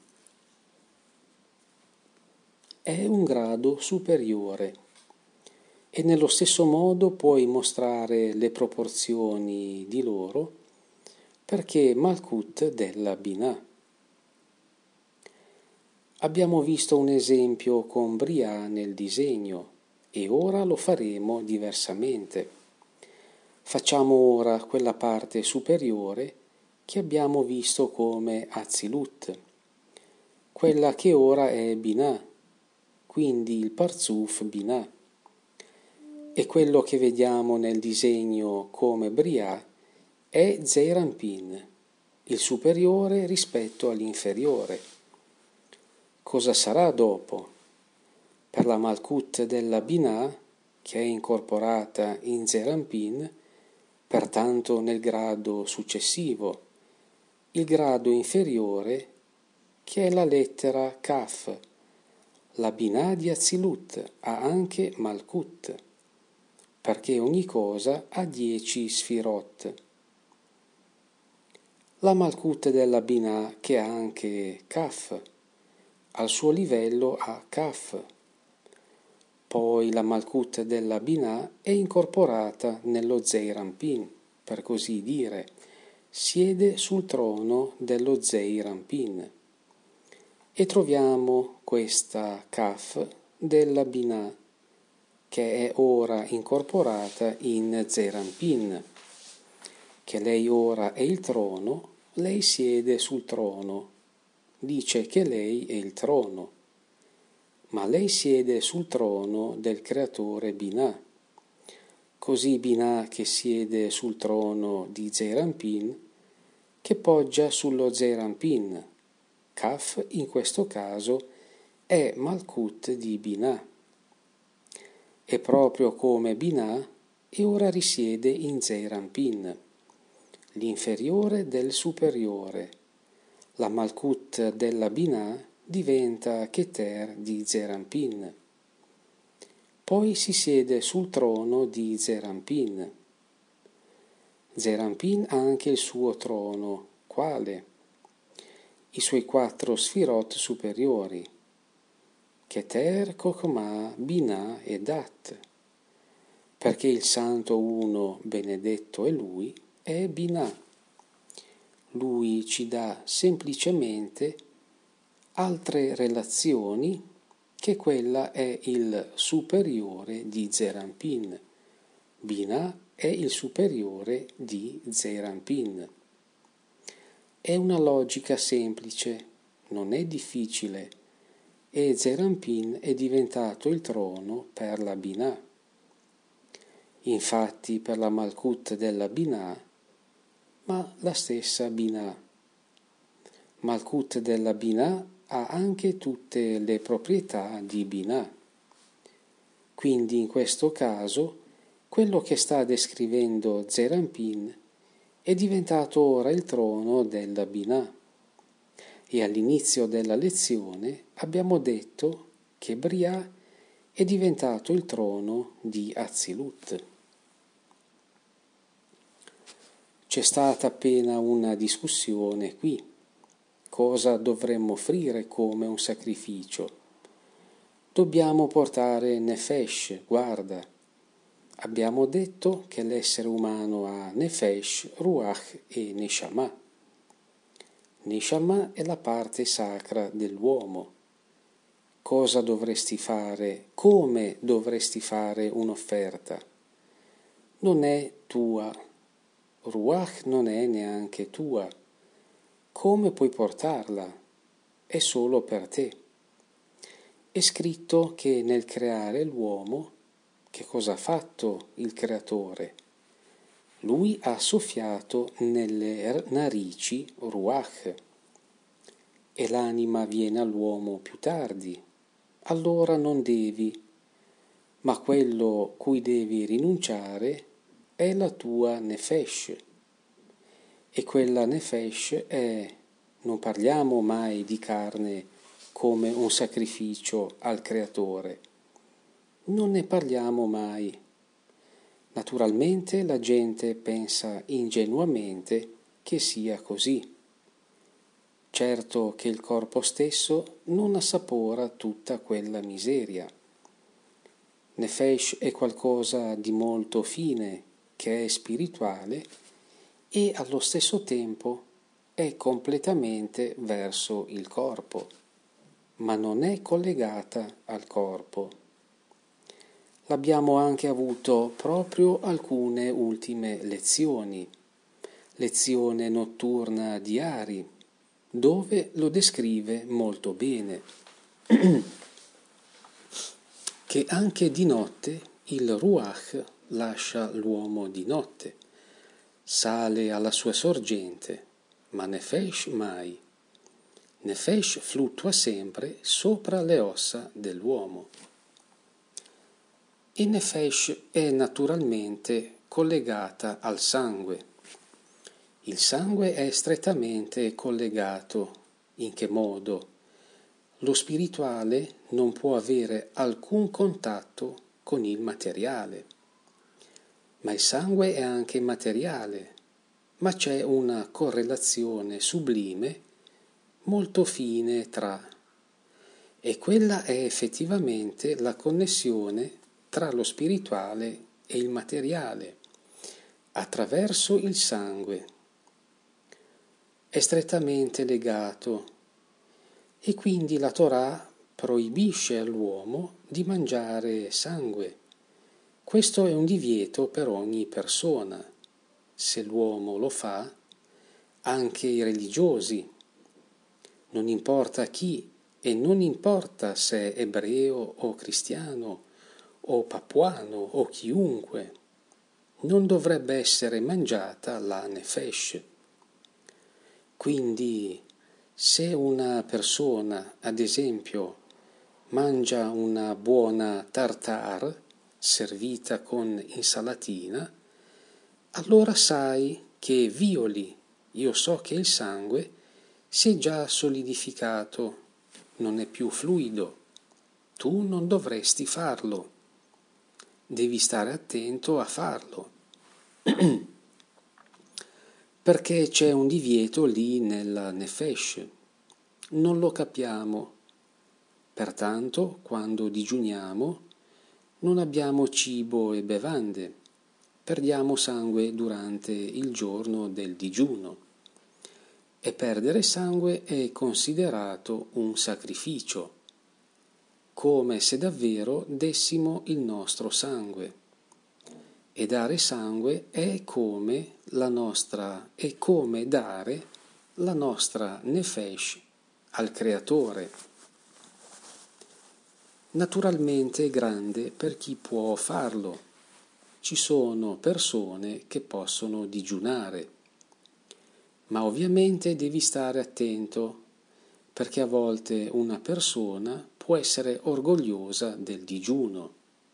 A: È un grado superiore e nello stesso modo puoi mostrare le proporzioni di loro perché Malkut della Binah. Abbiamo visto un esempio con Briah nel disegno e ora lo faremo diversamente. Facciamo ora quella parte superiore che abbiamo visto come Azilut, quella che ora è Binah, quindi il Parzuf Binah. E quello che vediamo nel disegno come Briah è Zeir Anpin, il superiore rispetto all'inferiore. Cosa sarà dopo? Per la Malkut della Binah, che è incorporata in Zeir Anpin, pertanto nel grado successivo, il grado inferiore, che è la lettera Kaf. La Binah di Azilut ha anche Malkut, perché ogni cosa ha 10 sfirot. La Malkut della Binah, che ha anche Kaf, al suo livello ha Kaf. Poi la Malkut della Binah è incorporata nello Zeir Anpin, per così dire, siede sul trono dello Zeir Anpin. E troviamo questa Kaf della Binah, che è ora incorporata in Zeir Anpin, che lei ora è il trono, lei siede sul trono, dice che lei è il trono. Ma lei siede sul trono del creatore Binah. Così Binah che siede sul trono di Zeir Anpin, che poggia sullo Zeir Anpin. Kaf in questo caso è Malkut di Binah. E proprio come Binah, e ora risiede in Zeir Anpin, l'inferiore del superiore. La Malkut della Binah diventa Keter di Zeir Anpin. Poi si siede sul trono di Zerampin. Zerampin ha anche il suo trono. Quale? I suoi 4 sfirot superiori, Keter, Kokma, Binah e Dat, perché il Santo Uno, benedetto è Lui, è Binah. Lui ci dà semplicemente altre relazioni che quella è il superiore di Zerampin. Binah è il superiore di Zerampin. È una logica semplice, non è difficile, e Zerampin è diventato il trono per la Binah. Infatti per la Malkut della Binah, ma la stessa Binah. Malkut della Binah ha anche tutte le proprietà di Binah. Quindi in questo caso quello che sta descrivendo Zerampin è diventato ora il trono della Binah. E all'inizio della lezione abbiamo detto che Briah è diventato il trono di Atzilut. C'è stata appena una discussione qui. Cosa dovremmo offrire come un sacrificio? Dobbiamo portare Nefesh, guarda. Abbiamo detto che l'essere umano ha Nefesh, Ruach e Neshama. Neshama è la parte sacra dell'uomo. Cosa dovresti fare? Come dovresti fare un'offerta? Non è tua. Ruach non è neanche tua. Come puoi portarla? È solo per te. È scritto che nel creare l'uomo, che cosa ha fatto il creatore? Lui ha soffiato nelle narici Ruach e l'anima viene all'uomo più tardi. Allora non devi, ma quello cui devi rinunciare è la tua Nefesh. E quella Nefesh è, non parliamo mai di carne come un sacrificio al creatore, non ne parliamo mai. Naturalmente la gente pensa ingenuamente che sia così. Certo che il corpo stesso non assapora tutta quella miseria. Nefesh è qualcosa di molto fine, che è spirituale e allo stesso tempo è completamente verso il corpo, ma non è collegata al corpo. L'abbiamo anche avuto proprio alcune ultime lezioni, lezione notturna di Ari, dove lo descrive molto bene, che anche di notte il Ruach lascia l'uomo di notte, sale alla sua sorgente, ma Nefesh mai. Nefesh fluttua sempre sopra le ossa dell'uomo. E Nefesh è naturalmente collegata al sangue. Il sangue è strettamente collegato. In che modo? Lo spirituale non può avere alcun contatto con il materiale. Ma il sangue è anche materiale, ma c'è una correlazione sublime, molto fine tra. E quella è effettivamente la connessione tra lo spirituale e il materiale, attraverso il sangue. È strettamente legato e quindi la Torah proibisce all'uomo di mangiare sangue. Questo è un divieto per ogni persona. Se l'uomo lo fa, anche i religiosi, non importa chi e non importa se è ebreo o cristiano o papuano o chiunque, non dovrebbe essere mangiata la Nefesh. Quindi, se una persona, ad esempio, mangia una buona tartare servita con insalatina, allora sai che violi. Io so che il sangue si è già solidificato, non è più fluido. Tu non dovresti farlo. devi stare attento a farlo, perché c'è un divieto lì nella Nefesh. Non lo capiamo. Pertanto, quando digiuniamo, non abbiamo cibo e bevande, perdiamo sangue durante il giorno del digiuno. E perdere sangue è considerato un sacrificio, come se davvero dessimo il nostro sangue. E dare sangue è come dare la nostra Nefesh al Creatore. Naturalmente è grande per chi può farlo. Ci sono persone che possono digiunare, ma ovviamente devi stare attento, perché a volte una persona può essere orgogliosa del digiuno.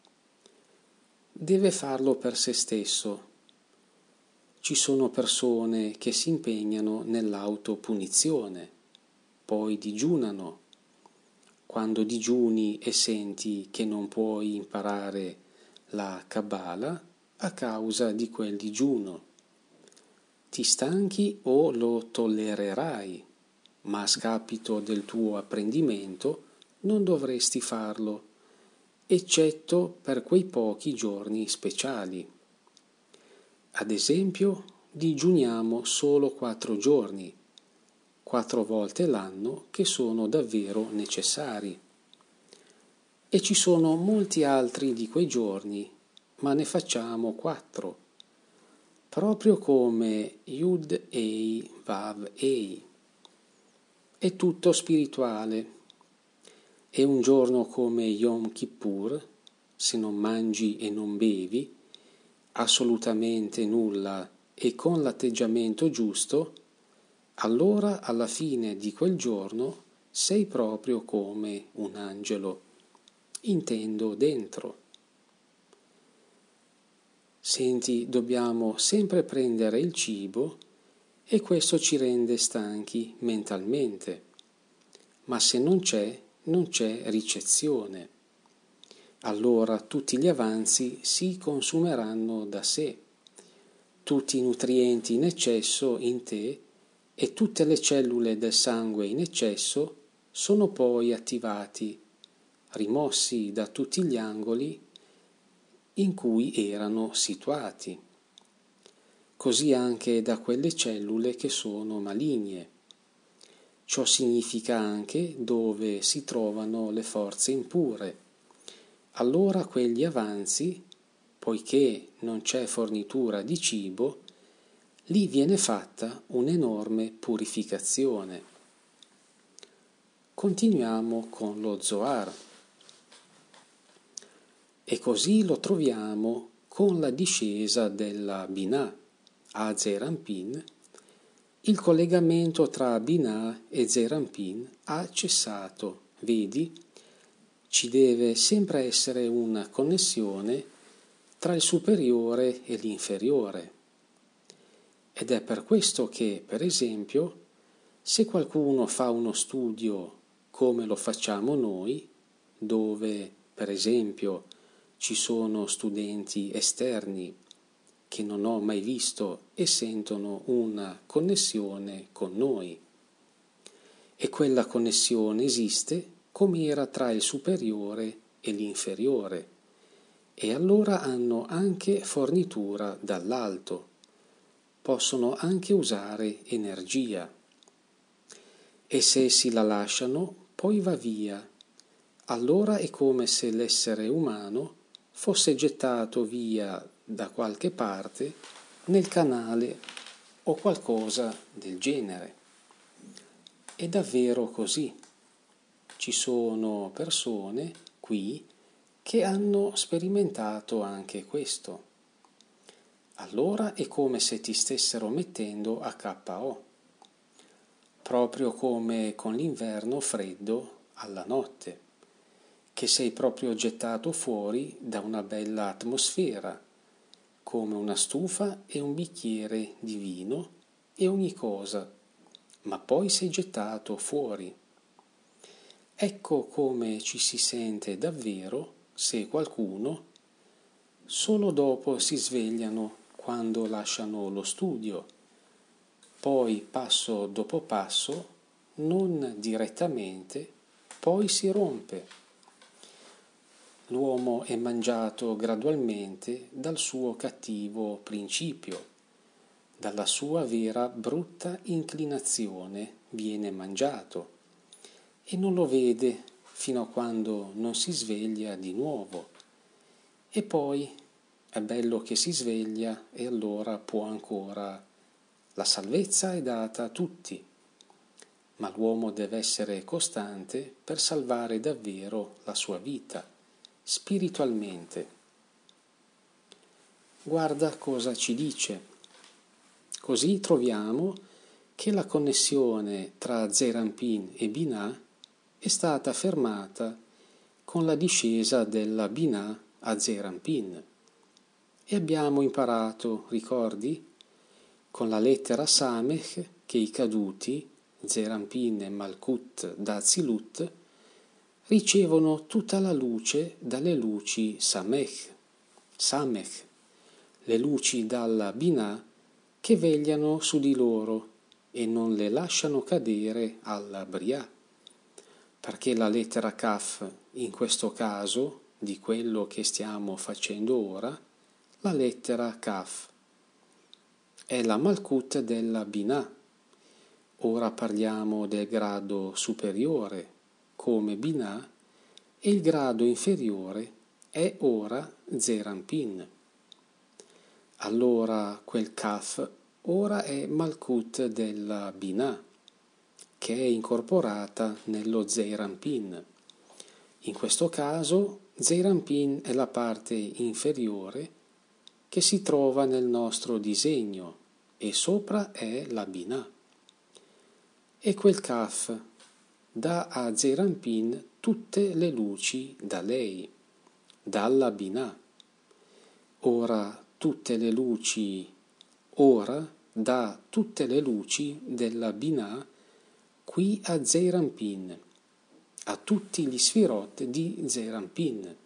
A: Deve farlo per se stesso. Ci sono persone che si impegnano nell'autopunizione, poi digiunano. Quando digiuni e senti che non puoi imparare la Kabbalah a causa di quel digiuno, ti stanchi o lo tollererai, ma a scapito del tuo apprendimento non dovresti farlo, eccetto per quei pochi giorni speciali. Ad esempio, digiuniamo solo 4 giorni, 4 volte l'anno, che sono davvero necessari. E ci sono molti altri di quei giorni, ma ne facciamo 4, proprio come Yud Ei Vav Ei. È tutto spirituale. E un giorno come Yom Kippur, se non mangi e non bevi, assolutamente nulla e con l'atteggiamento giusto, allora alla fine di quel giorno sei proprio come un angelo, intendo dentro. Senti, dobbiamo sempre prendere il cibo e questo ci rende stanchi mentalmente, ma se non c'è ricezione. Allora tutti gli avanzi si consumeranno da sé, tutti i nutrienti in eccesso in te e tutte le cellule del sangue in eccesso sono poi attivati, rimossi da tutti gli angoli in cui erano situati, così anche da quelle cellule che sono maligne. Ciò significa anche dove si trovano le forze impure. Allora quegli avanzi, poiché non c'è fornitura di cibo, lì viene fatta un'enorme purificazione. Continuiamo con lo Zohar. E così lo troviamo con la discesa della Binah a Zeir Anpin. Il collegamento tra Binah e Zeir Anpin ha cessato. Vedi, ci deve sempre essere una connessione tra il superiore e l'inferiore. Ed è per questo che, per esempio, se qualcuno fa uno studio come lo facciamo noi, dove, per esempio, ci sono studenti esterni che non ho mai visto e sentono una connessione con noi. E quella connessione esiste come era tra il superiore e l'inferiore, e allora hanno anche fornitura dall'alto, possono anche usare energia. E se essi la lasciano, poi va via. Allora è come se l'essere umano fosse gettato via da qualche parte nel canale o qualcosa del genere. È davvero così. Ci sono persone qui che hanno sperimentato anche questo. Allora è come se ti stessero mettendo a KO, proprio come con l'inverno freddo alla notte, che sei proprio gettato fuori da una bella atmosfera, come una stufa e un bicchiere di vino e ogni cosa, ma poi sei gettato fuori. Ecco come ci si sente davvero se qualcuno, solo dopo si svegliano quando lasciano lo studio, poi passo dopo passo, non direttamente, poi si rompe. L'uomo è mangiato gradualmente dal suo cattivo principio, dalla sua vera brutta inclinazione viene mangiato e non lo vede fino a quando non si sveglia di nuovo. E poi è bello che si sveglia e allora può ancora. La salvezza è data a tutti, ma l'uomo deve essere costante per salvare davvero la sua vita, spiritualmente. Guarda cosa ci dice. Così troviamo che la connessione tra Zeranpin e Binah è stata fermata con la discesa della Binah a Zeranpin. E abbiamo imparato, ricordi, con la lettera Samech che i caduti, Zeranpin e Malkut da Atzilut, ricevono tutta la luce dalle luci Samech, le luci dalla Binah che vegliano su di loro e non le lasciano cadere alla Briah, perché la lettera Kaf, in questo caso, di quello che stiamo facendo ora, la lettera Kaf è la Malkut della Binah. Ora parliamo del grado superiore come Binah e il grado inferiore è ora Zeranpin. Allora quel Kaf ora è Malkut della Binah, che è incorporata nello Zeranpin. In questo caso Zeranpin è la parte inferiore che si trova nel nostro disegno e sopra è la Binah. E quel Kaf dà a Zeranpin tutte le luci da lei, dalla Binah. Ora dà tutte le luci della Binah qui a Zeranpin, a tutti gli Sfirot di Zeranpin.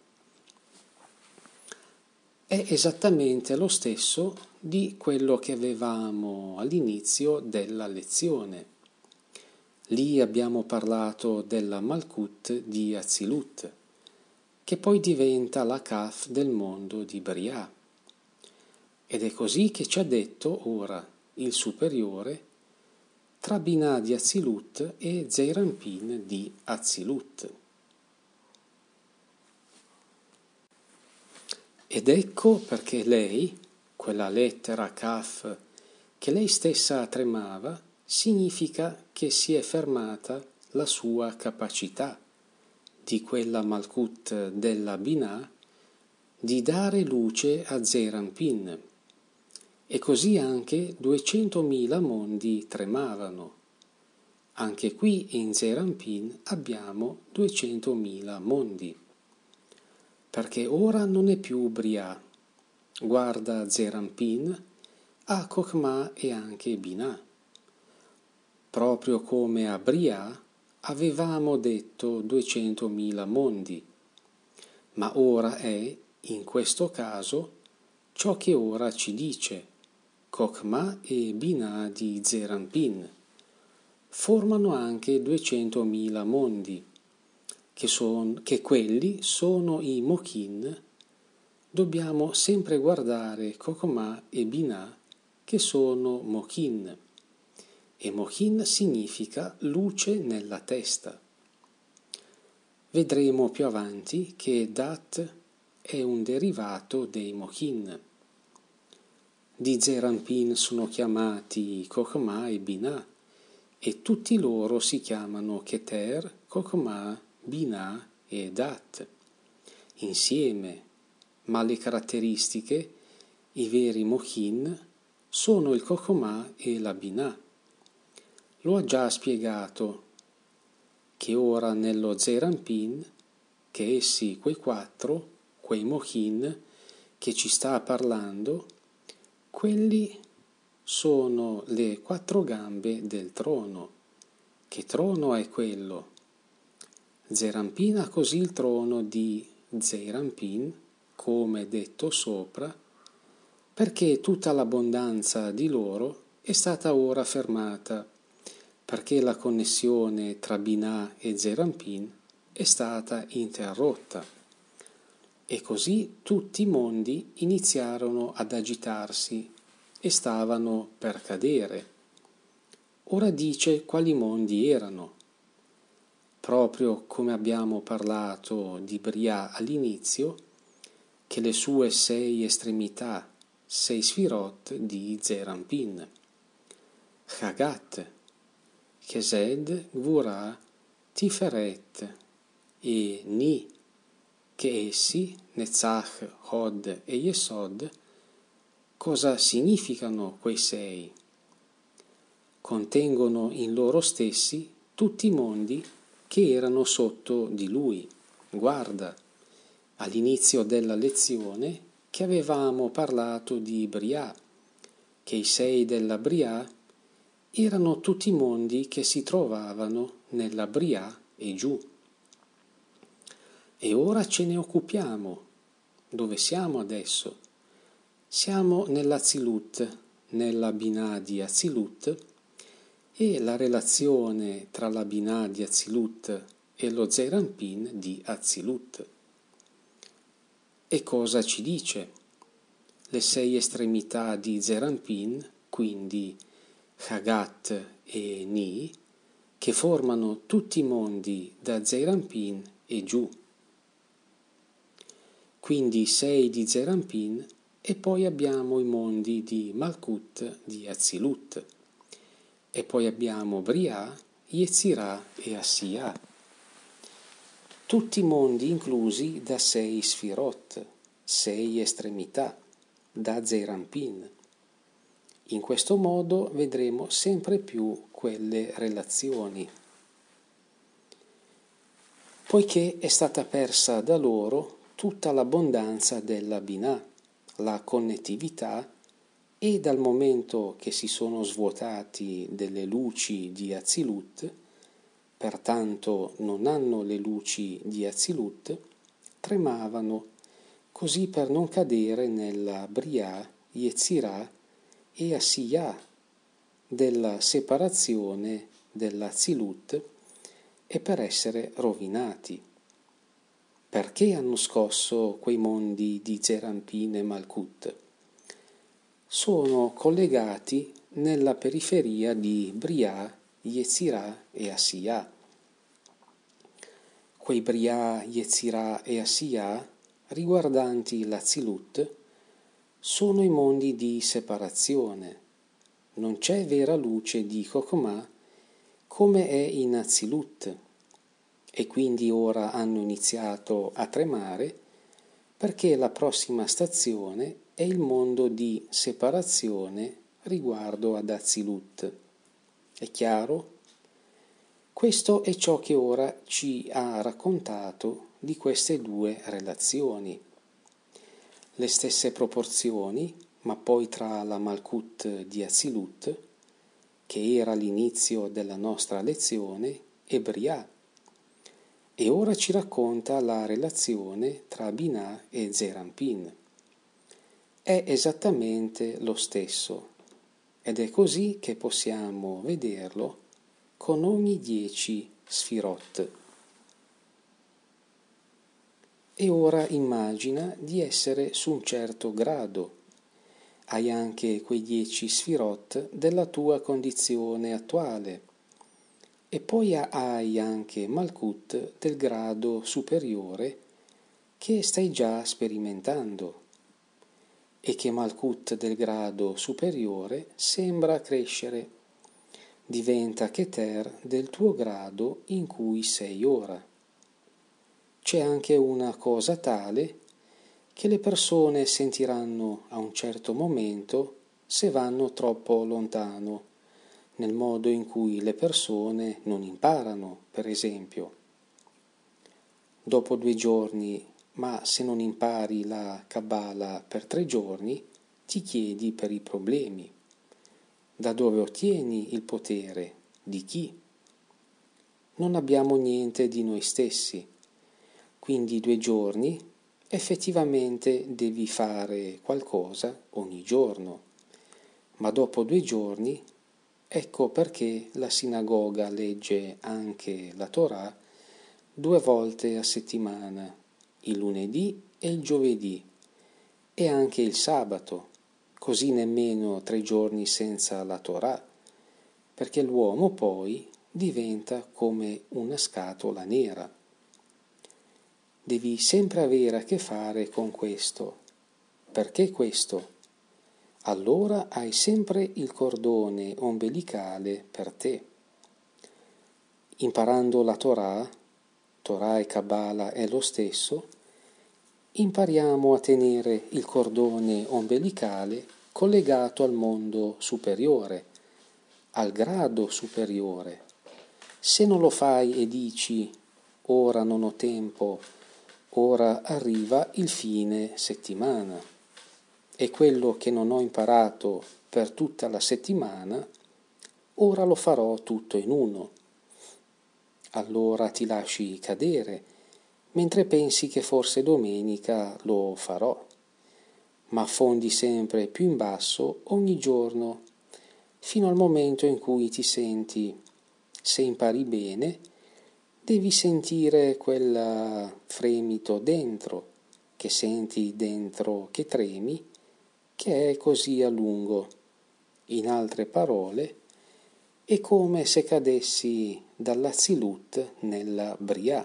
A: È esattamente lo stesso di quello che avevamo all'inizio della lezione. Lì abbiamo parlato della Malkut di Atzilut, che poi diventa la Kaf del mondo di Briah. Ed è così che ci ha detto ora il superiore tra Binah di Atzilut e Zeranpin di Atzilut. Ed ecco perché lei, quella lettera Kaf che lei stessa tremava, significa che si è fermata la sua capacità di quella Malkut della Binah di dare luce a Zeranpin. E così anche 200.000 mondi tremavano. Anche qui in Zeranpin abbiamo 200.000 mondi. Perché ora non è più Briah. Guarda Zeranpin, ha Chokhmah e anche Binah. Proprio come a Briah avevamo detto 200.000 mondi, ma ora è, in questo caso, ciò che ora ci dice. Chokhmah e Binah di Zeranpin formano anche 200.000 mondi, che quelli sono i Mochin. Dobbiamo sempre guardare Chokhmah e Binah che sono Mochin, e Mochin significa luce nella testa. Vedremo più avanti che Dat è un derivato dei Mochin. Di Zeranpin sono chiamati Chokhmah e Binah e tutti loro si chiamano Keter, Chokhmah, Binah e Dat insieme, ma le caratteristiche, i veri Mochin, sono il Chokhmah e la Binah. Lo ha già spiegato che ora nello Zeranpin, che essi quei Mochin che ci sta parlando, quelli sono le 4 gambe del trono. Che trono è quello? Zeranpin ha così il trono di Zeranpin, come detto sopra, perché tutta l'abbondanza di loro è stata ora fermata, perché la connessione tra Binah e Zerampin è stata interrotta. E così tutti i mondi iniziarono ad agitarsi e stavano per cadere. Ora dice quali mondi erano. Proprio come abbiamo parlato di Brià all'inizio, che le sue 6 estremità, 6 sfirot di Zerampin. Chagat, Chesed, Gvurah, Tiferet e Ni, che essi, Netzach, Hod e Yesod, cosa significano quei 6? Contengono in loro stessi tutti i mondi che erano sotto di lui. Guarda, all'inizio della lezione che avevamo parlato di Brià, che i 6 della Brià erano tutti i mondi che si trovavano nella Brià e giù. E ora ce ne occupiamo. Dove siamo adesso? Siamo nell'Azilut, nella Binah di Azilut, e la relazione tra la Binah di Azilut e lo Zerampin di Azilut. E cosa ci dice? Le 6 estremità di Zerampin, quindi Chagat e Ni, che formano tutti i mondi da Zerampin e giù. Quindi 6 di Zerampin e poi abbiamo i mondi di Malkut di Azilut. E poi abbiamo Brià, Yetzirah e Assiyah. Tutti i mondi inclusi da 6 sfirot, 6 estremità, da Zerampin. In questo modo vedremo sempre più quelle relazioni. Poiché è stata persa da loro tutta l'abbondanza della Binah, la connettività, e dal momento che si sono svuotati delle luci di Azilut, pertanto non hanno le luci di Azilut, tremavano, così per non cadere nella Brià, Yetzirah e Assiyah della separazione dell'Azilut e per essere rovinati. Perché hanno scosso quei mondi di Zerampin e Malkut? Sono collegati nella periferia di Brià, Yetzirah e Assiyah. Quei Brià, Yetzirah e Assiyah, riguardanti l'Azilut, sono i mondi di separazione. Non c'è vera luce di Chokhmah come è in Azilut, e quindi ora hanno iniziato a tremare perché la prossima stazione è il mondo di separazione riguardo ad Azilut. È chiaro? Questo è ciò che ora ci ha raccontato di queste due relazioni. Le stesse proporzioni, ma poi tra la Malkut di Azilut, che era l'inizio della nostra lezione, e Brià. E ora ci racconta la relazione tra Binah e Zerampin. È esattamente lo stesso, ed è così che possiamo vederlo con ogni 10 sfirot. E ora immagina di essere su un certo grado. Hai anche quei 10 sfirot della tua condizione attuale. E poi hai anche Malkut del grado superiore che stai già sperimentando. E che Malkut del grado superiore sembra crescere. Diventa Keter del tuo grado in cui sei ora. C'è anche una cosa tale che le persone sentiranno a un certo momento se vanno troppo lontano, nel modo in cui le persone non imparano, per esempio. Dopo 2 giorni, ma se non impari la Kabbalah per 3 giorni, ti chiedi per i problemi. Da dove ottieni il potere? Di chi? Non abbiamo niente di noi stessi. Quindi 2 giorni effettivamente devi fare qualcosa ogni giorno, ma dopo 2 giorni, ecco perché la sinagoga legge anche la Torah 2 volte a settimana, il lunedì e il giovedì, e anche il sabato, così nemmeno 3 giorni senza la Torah, perché l'uomo poi diventa come una scatola nera. Devi sempre avere a che fare con questo. Perché questo? Allora hai sempre il cordone ombelicale per te. Imparando la Torah e Kabbalah è lo stesso, impariamo a tenere il cordone ombelicale collegato al mondo superiore, al grado superiore. Se non lo fai e dici ora non ho tempo, ora arriva il fine settimana e quello che non ho imparato per tutta la settimana, ora lo farò tutto in uno. Allora ti lasci cadere, mentre pensi che forse domenica lo farò, ma affondi sempre più in basso ogni giorno, fino al momento in cui ti senti, se impari bene, devi sentire quel fremito dentro, che senti dentro che tremi, che è così a lungo. In altre parole, è come se cadessi dall'Azilut nella Brià.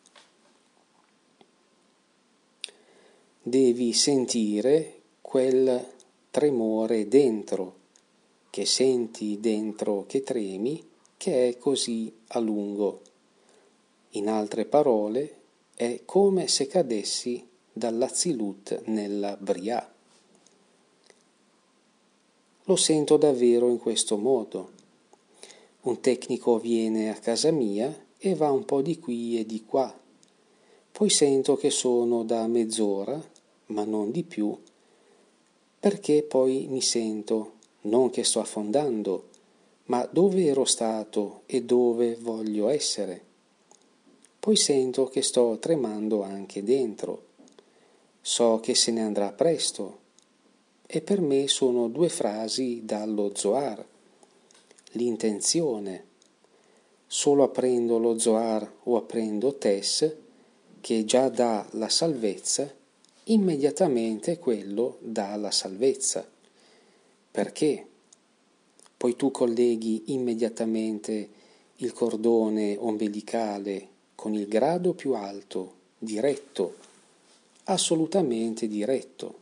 A: Devi sentire quel tremore dentro, che senti dentro che tremi, che è così a lungo. In altre parole, è come se cadessi dall'Azilut nella Brià. Lo sento davvero in questo modo. Un tecnico viene a casa mia e va un po' di qui e di qua. Poi sento che sono da mezz'ora, ma non di più, perché poi mi sento, non che sto affondando, ma dove ero stato e dove voglio essere. Poi sento che sto tremando anche dentro. So che se ne andrà presto. E per me sono 2 frasi dallo Zohar. L'intenzione. Solo aprendo lo Zohar o aprendo Tes, che già dà la salvezza, immediatamente quello dà la salvezza. Perché? Poi tu colleghi immediatamente il cordone ombelicale con il grado più alto, diretto, assolutamente diretto.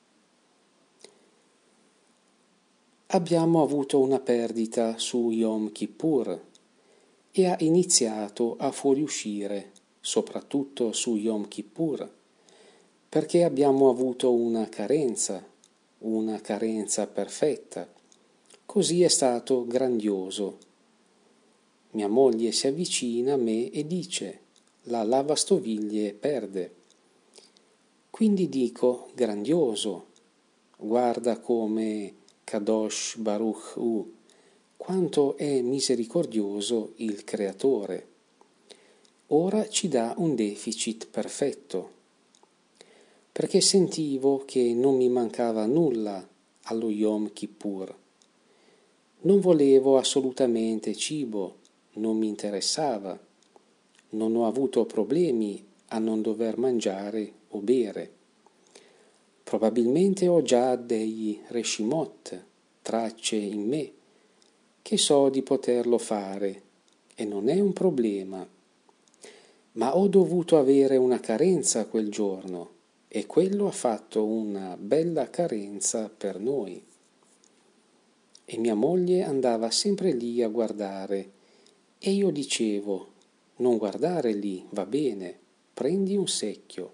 A: Abbiamo avuto una perdita su Yom Kippur e ha iniziato a fuoriuscire, soprattutto su Yom Kippur, perché abbiamo avuto una carenza perfetta. Così è stato grandioso. Mia moglie si avvicina a me e dice: la lavastoviglie perde. Quindi dico: grandioso, guarda come Kadosh Baruch Hu, quanto è misericordioso il Creatore. Ora ci dà un deficit perfetto, perché sentivo che non mi mancava nulla allo Yom Kippur. Non volevo assolutamente cibo, non mi interessava, non ho avuto problemi a non dover mangiare o bere. Probabilmente ho già dei reshimot, tracce in me, che so di poterlo fare e non è un problema. Ma ho dovuto avere una carenza quel giorno e quello ha fatto una bella carenza per noi. E mia moglie andava sempre lì a guardare e io dicevo: non guardare lì, va bene, prendi un secchio.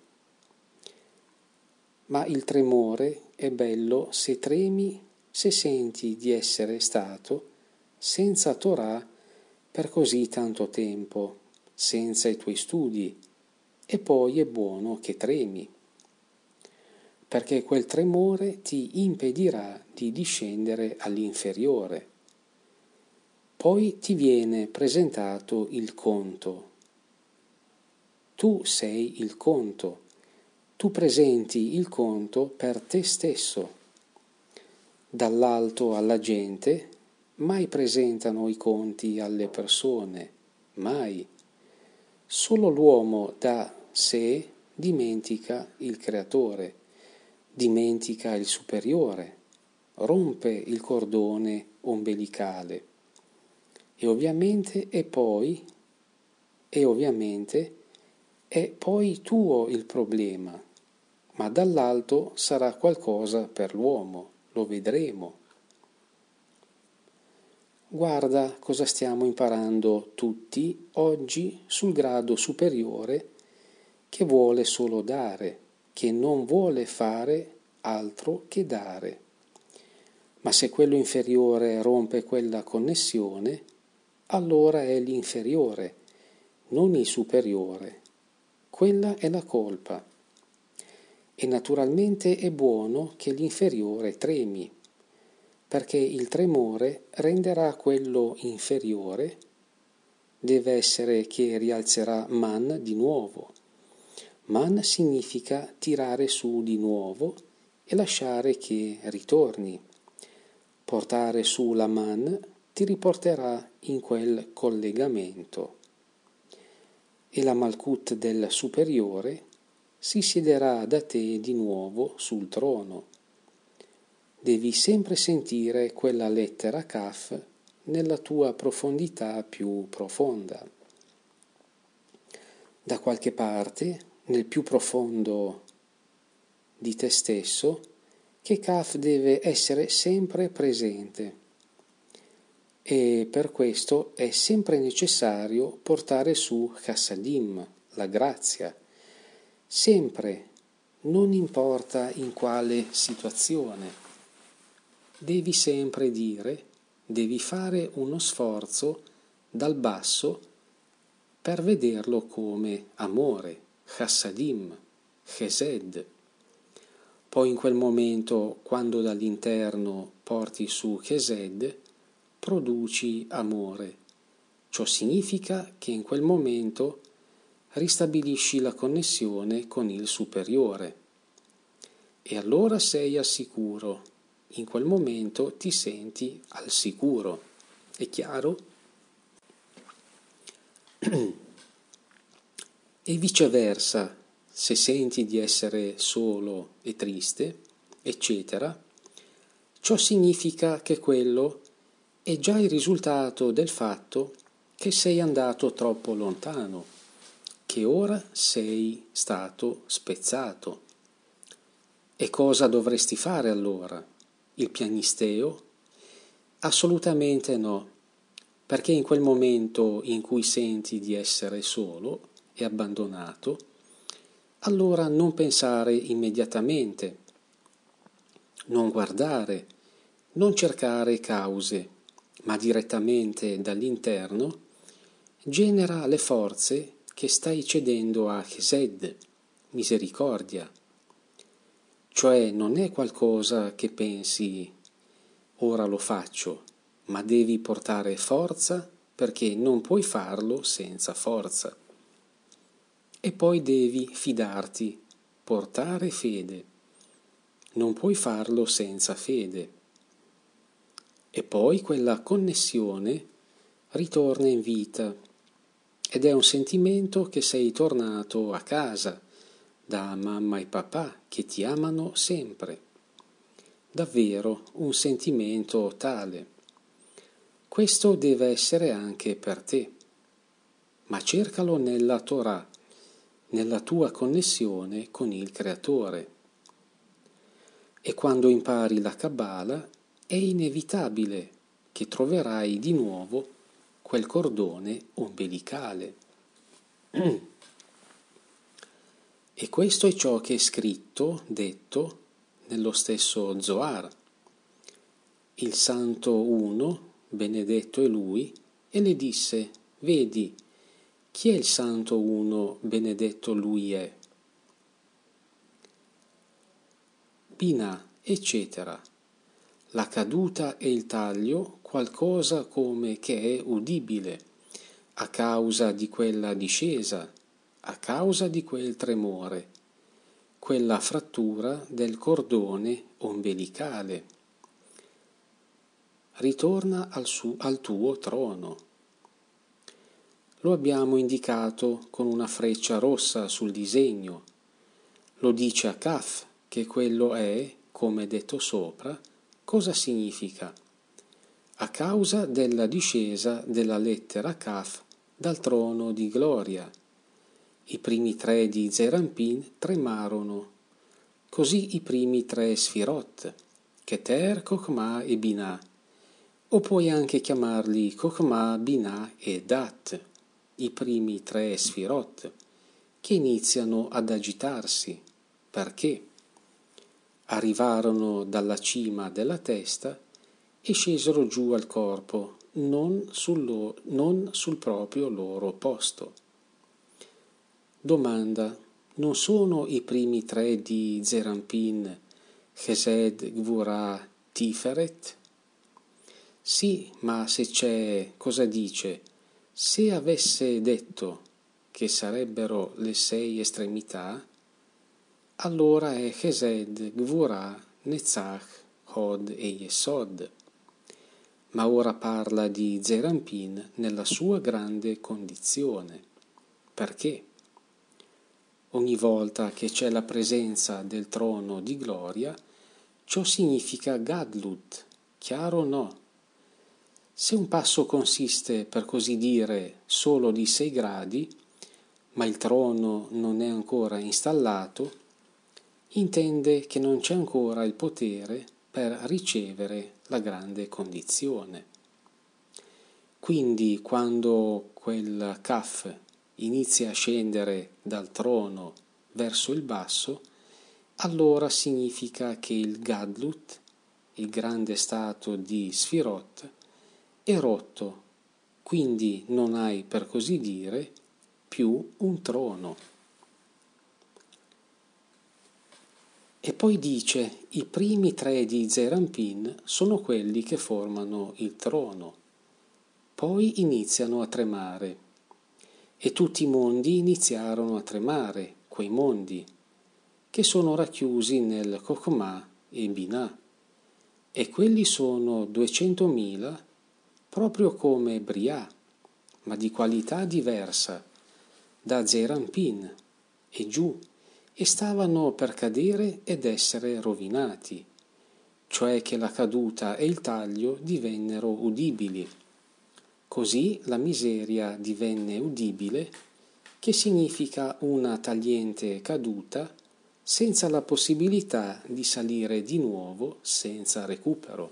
A: Ma il tremore è bello se tremi, se senti di essere stato senza Torah per così tanto tempo, senza i tuoi studi, e poi è buono che tremi, perché quel tremore ti impedirà di discendere all'inferiore. Poi ti viene presentato il conto. Tu sei il conto, tu presenti il conto per te stesso. Dall'alto alla gente mai presentano i conti alle persone, mai. Solo l'uomo da sé dimentica il creatore, dimentica il superiore, rompe il cordone ombelicale e ovviamente è poi tuo il problema, ma dall'alto sarà qualcosa per l'uomo, lo vedremo. Guarda cosa stiamo imparando tutti oggi sul grado superiore che vuole solo dare, che non vuole fare altro che dare. Ma se quello inferiore rompe quella connessione, allora è l'inferiore, non il superiore. Quella è la colpa. E naturalmente è buono che l'inferiore tremi, perché il tremore renderà quello inferiore, deve essere che rialzerà man di nuovo. Man significa tirare su di nuovo e lasciare che ritorni. Portare su la man ti riporterà in quel collegamento. E la Malkut del superiore si siederà da te di nuovo sul trono. Devi sempre sentire quella lettera Kaf nella tua profondità più profonda. Da qualche parte, nel più profondo di te stesso, che Kaf deve essere sempre presente. E per questo è sempre necessario portare su Chassadim, la grazia, sempre, non importa in quale situazione. Devi sempre dire, devi fare uno sforzo dal basso per vederlo come amore, chassadim, chesed. Poi in quel momento, quando dall'interno porti su chesed, produci amore. Ciò significa che in quel momento ristabilisci la connessione con il superiore. E allora sei al sicuro. In quel momento ti senti al sicuro. È chiaro? E viceversa, se senti di essere solo e triste, eccetera, ciò significa che quello è già il risultato del fatto che sei andato troppo lontano, che ora sei stato spezzato. E cosa dovresti fare allora? Il piagnisteo? Assolutamente no, perché in quel momento in cui senti di essere solo e abbandonato, allora non pensare immediatamente, non guardare, non cercare cause, ma direttamente dall'interno genera le forze che stai cedendo a Chesed, misericordia. Cioè non è qualcosa che pensi ora lo faccio, ma devi portare forza perché non puoi farlo senza forza. E poi devi fidarti, portare fede. Non puoi farlo senza fede. E poi quella connessione ritorna in vita ed è un sentimento che sei tornato a casa da mamma e papà che ti amano sempre. Davvero un sentimento tale. Questo deve essere anche per te, ma cercalo nella Torah, nella tua connessione con il Creatore. E quando impari la Kabbalah è inevitabile che troverai di nuovo quel cordone ombelicale. E questo è ciò che è scritto, detto, nello stesso Zohar. Il Santo Uno, benedetto è Lui, e le disse, vedi, chi è il Santo Uno, benedetto Lui è? Binah, eccetera. La caduta e il taglio, qualcosa come che è udibile, a causa di quella discesa, a causa di quel tremore. quella frattura del cordone ombelicale. Ritorna al tuo trono. Lo abbiamo indicato con una freccia rossa sul disegno. Lo dice a Kaf, che quello è, come detto sopra, cosa significa? A causa della discesa della lettera Kaf dal trono di gloria. I primi 3 di Zerampin tremarono, così i primi 3 Sfirot, Keter, Chokhmah e Binah, o puoi anche chiamarli Chokhmah, Binah e Dat, i primi 3 Sfirot, che iniziano ad agitarsi. Perché? Arrivarono dalla cima della testa e scesero giù al corpo, non sul proprio loro posto. Domanda: non sono i primi 3 di Zerampin Chesed, Gvurah, Tiferet? Sì, ma se c'è, cosa dice? Se avesse detto che sarebbero le 6 estremità, allora è Chesed, Gvurah, Netzach, Hod e Yesod. Ma ora parla di Zerampin nella sua grande condizione. Perché? Ogni volta che c'è la presenza del trono di gloria, ciò significa Gadlut, chiaro o no? Se un passo consiste, per così dire, solo di 6 gradi, ma il trono non è ancora installato, intende che non c'è ancora il potere per ricevere la grande condizione. Quindi quando quel Kaf inizia a scendere dal trono verso il basso, allora significa che il Gadlut, il grande stato di Sfirot, è rotto, quindi non hai, per così dire, più un trono. E poi dice, i primi 3 di Zerampin sono quelli che formano il trono. Poi iniziano a tremare. E tutti i mondi iniziarono a tremare, quei mondi, che sono racchiusi nel Chokhmah e Binah. E quelli sono 200.000, proprio come Briah, ma di qualità diversa, da Zerampin e giù, e stavano per cadere ed essere rovinati, cioè che la caduta e il taglio divennero udibili. Così la miseria divenne udibile, che significa una tagliente caduta senza la possibilità di salire di nuovo senza recupero.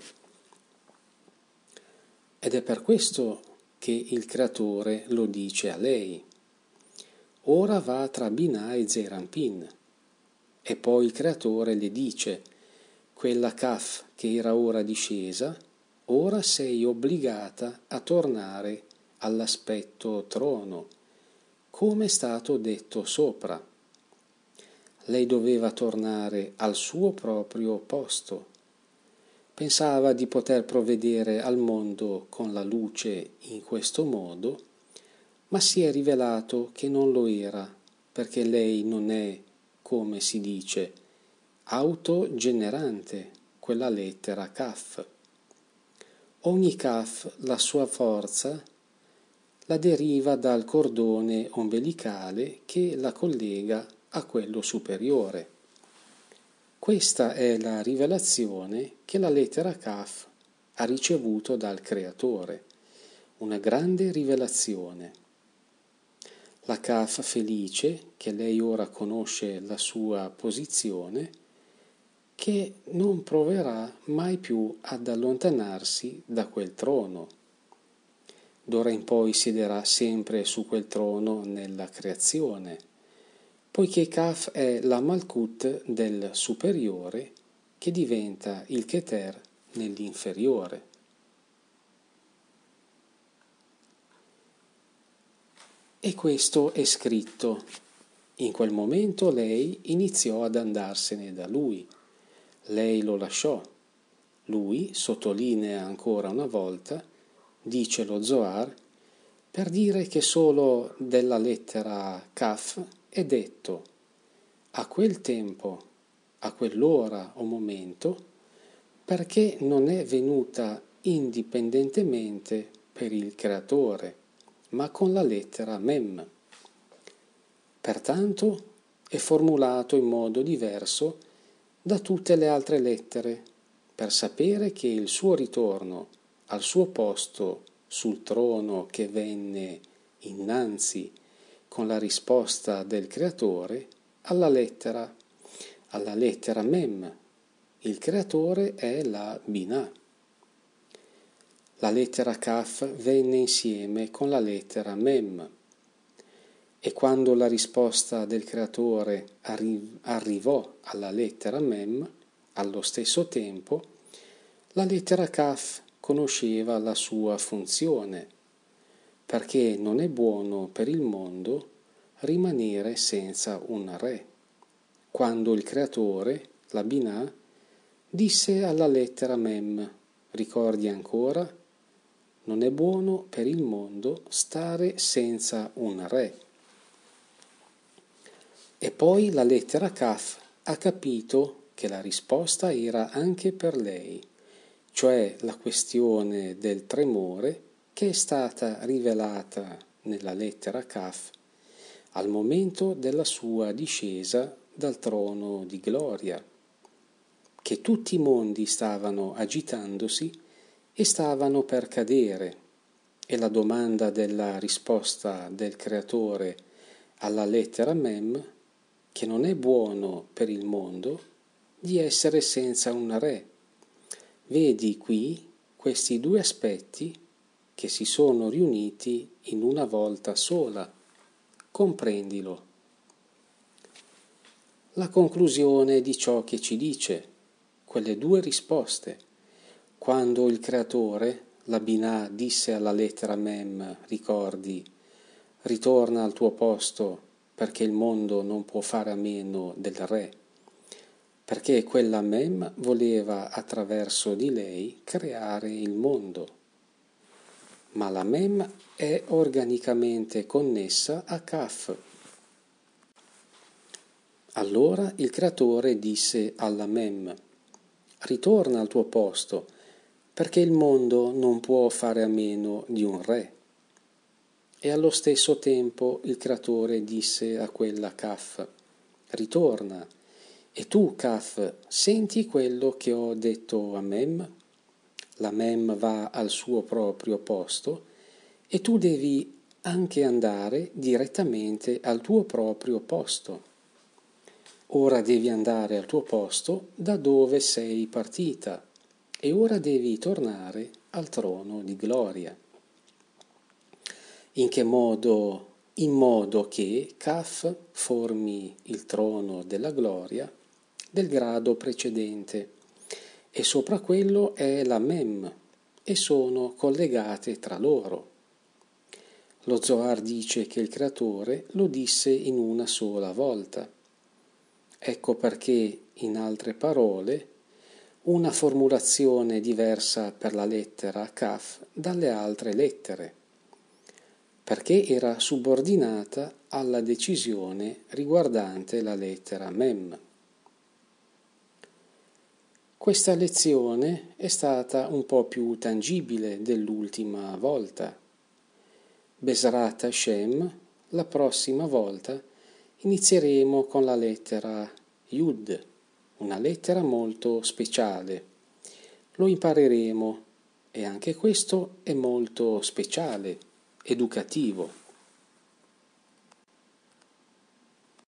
A: Ed è per questo che il creatore lo dice a lei. Ora va tra Binah e Zerampin. E poi il creatore le dice, quella Kaf che era ora discesa, ora sei obbligata a tornare all'aspetto trono, come è stato detto sopra. Lei doveva tornare al suo proprio posto. Pensava di poter provvedere al mondo con la luce in questo modo, ma si è rivelato che non lo era, perché lei non è, come si dice, autogenerante, quella lettera Kaf. Ogni Kaf, la sua forza, la deriva dal cordone ombelicale che la collega a quello superiore. Questa è la rivelazione che la lettera Kaf ha ricevuto dal Creatore, una grande rivelazione. La Kaf felice, che lei ora conosce la sua posizione, che non proverà mai più ad allontanarsi da quel trono. D'ora in poi siederà sempre su quel trono nella creazione, poiché Kaf è la Malkut del superiore che diventa il Keter nell'inferiore. E questo è scritto. In quel momento lei iniziò ad andarsene da lui. Lei lo lasciò. Lui sottolinea ancora una volta, dice lo Zohar, per dire che solo della lettera Kaf è detto a quel tempo, a quell'ora o momento, perché non è venuta indipendentemente per il creatore, ma con la lettera mem. Pertanto è formulato in modo diverso da tutte le altre lettere, per sapere che il suo ritorno al suo posto sul trono che venne innanzi con la risposta del creatore alla lettera mem. Il creatore è la Binah. La lettera Kaf venne insieme con la lettera mem. E quando la risposta del creatore arrivò alla lettera mem, allo stesso tempo, la lettera Kaf conosceva la sua funzione, perché non è buono per il mondo rimanere senza un re. Quando il creatore, la Binah, disse alla lettera mem, ricordi ancora? Non è buono per il mondo stare senza un re. E poi la lettera Kaf ha capito che la risposta era anche per lei, cioè la questione del tremore che è stata rivelata nella lettera Kaf al momento della sua discesa dal trono di gloria, che tutti i mondi stavano agitandosi e stavano per cadere, e la domanda della risposta del creatore alla lettera mem, che non è buono per il mondo di essere senza un re. Vedi qui questi due aspetti che si sono riuniti in una volta sola. Comprendilo. La conclusione di ciò che ci dice, quelle due risposte. Quando il creatore, la Binah, disse alla lettera mem, ricordi, ritorna al tuo posto perché il mondo non può fare a meno del re, perché quella mem voleva attraverso di lei creare il mondo. Ma la mem è organicamente connessa a Kaf. Allora il creatore disse alla mem, ritorna al tuo posto, perché il mondo non può fare a meno di un re. E allo stesso tempo il creatore disse a quella Kaf, ritorna, e tu Kaf senti quello che ho detto a mem? La mem va al suo proprio posto e tu devi anche andare direttamente al tuo proprio posto. Ora devi andare al tuo posto da dove sei partita e ora devi tornare al trono di gloria. In che modo? In modo che Kaf formi il trono della gloria del grado precedente e sopra quello è la mem e sono collegate tra loro. Lo Zohar dice che il creatore lo disse in una sola volta. Ecco perché, in altre parole, una formulazione diversa per la lettera Kaf dalle altre lettere, perché era subordinata alla decisione riguardante la lettera mem. Questa lezione è stata un po' più tangibile dell'ultima volta. Bezrat Hashem, la prossima volta inizieremo con la lettera Yud, una lettera molto speciale. Lo impareremo e anche questo è molto speciale, educativo.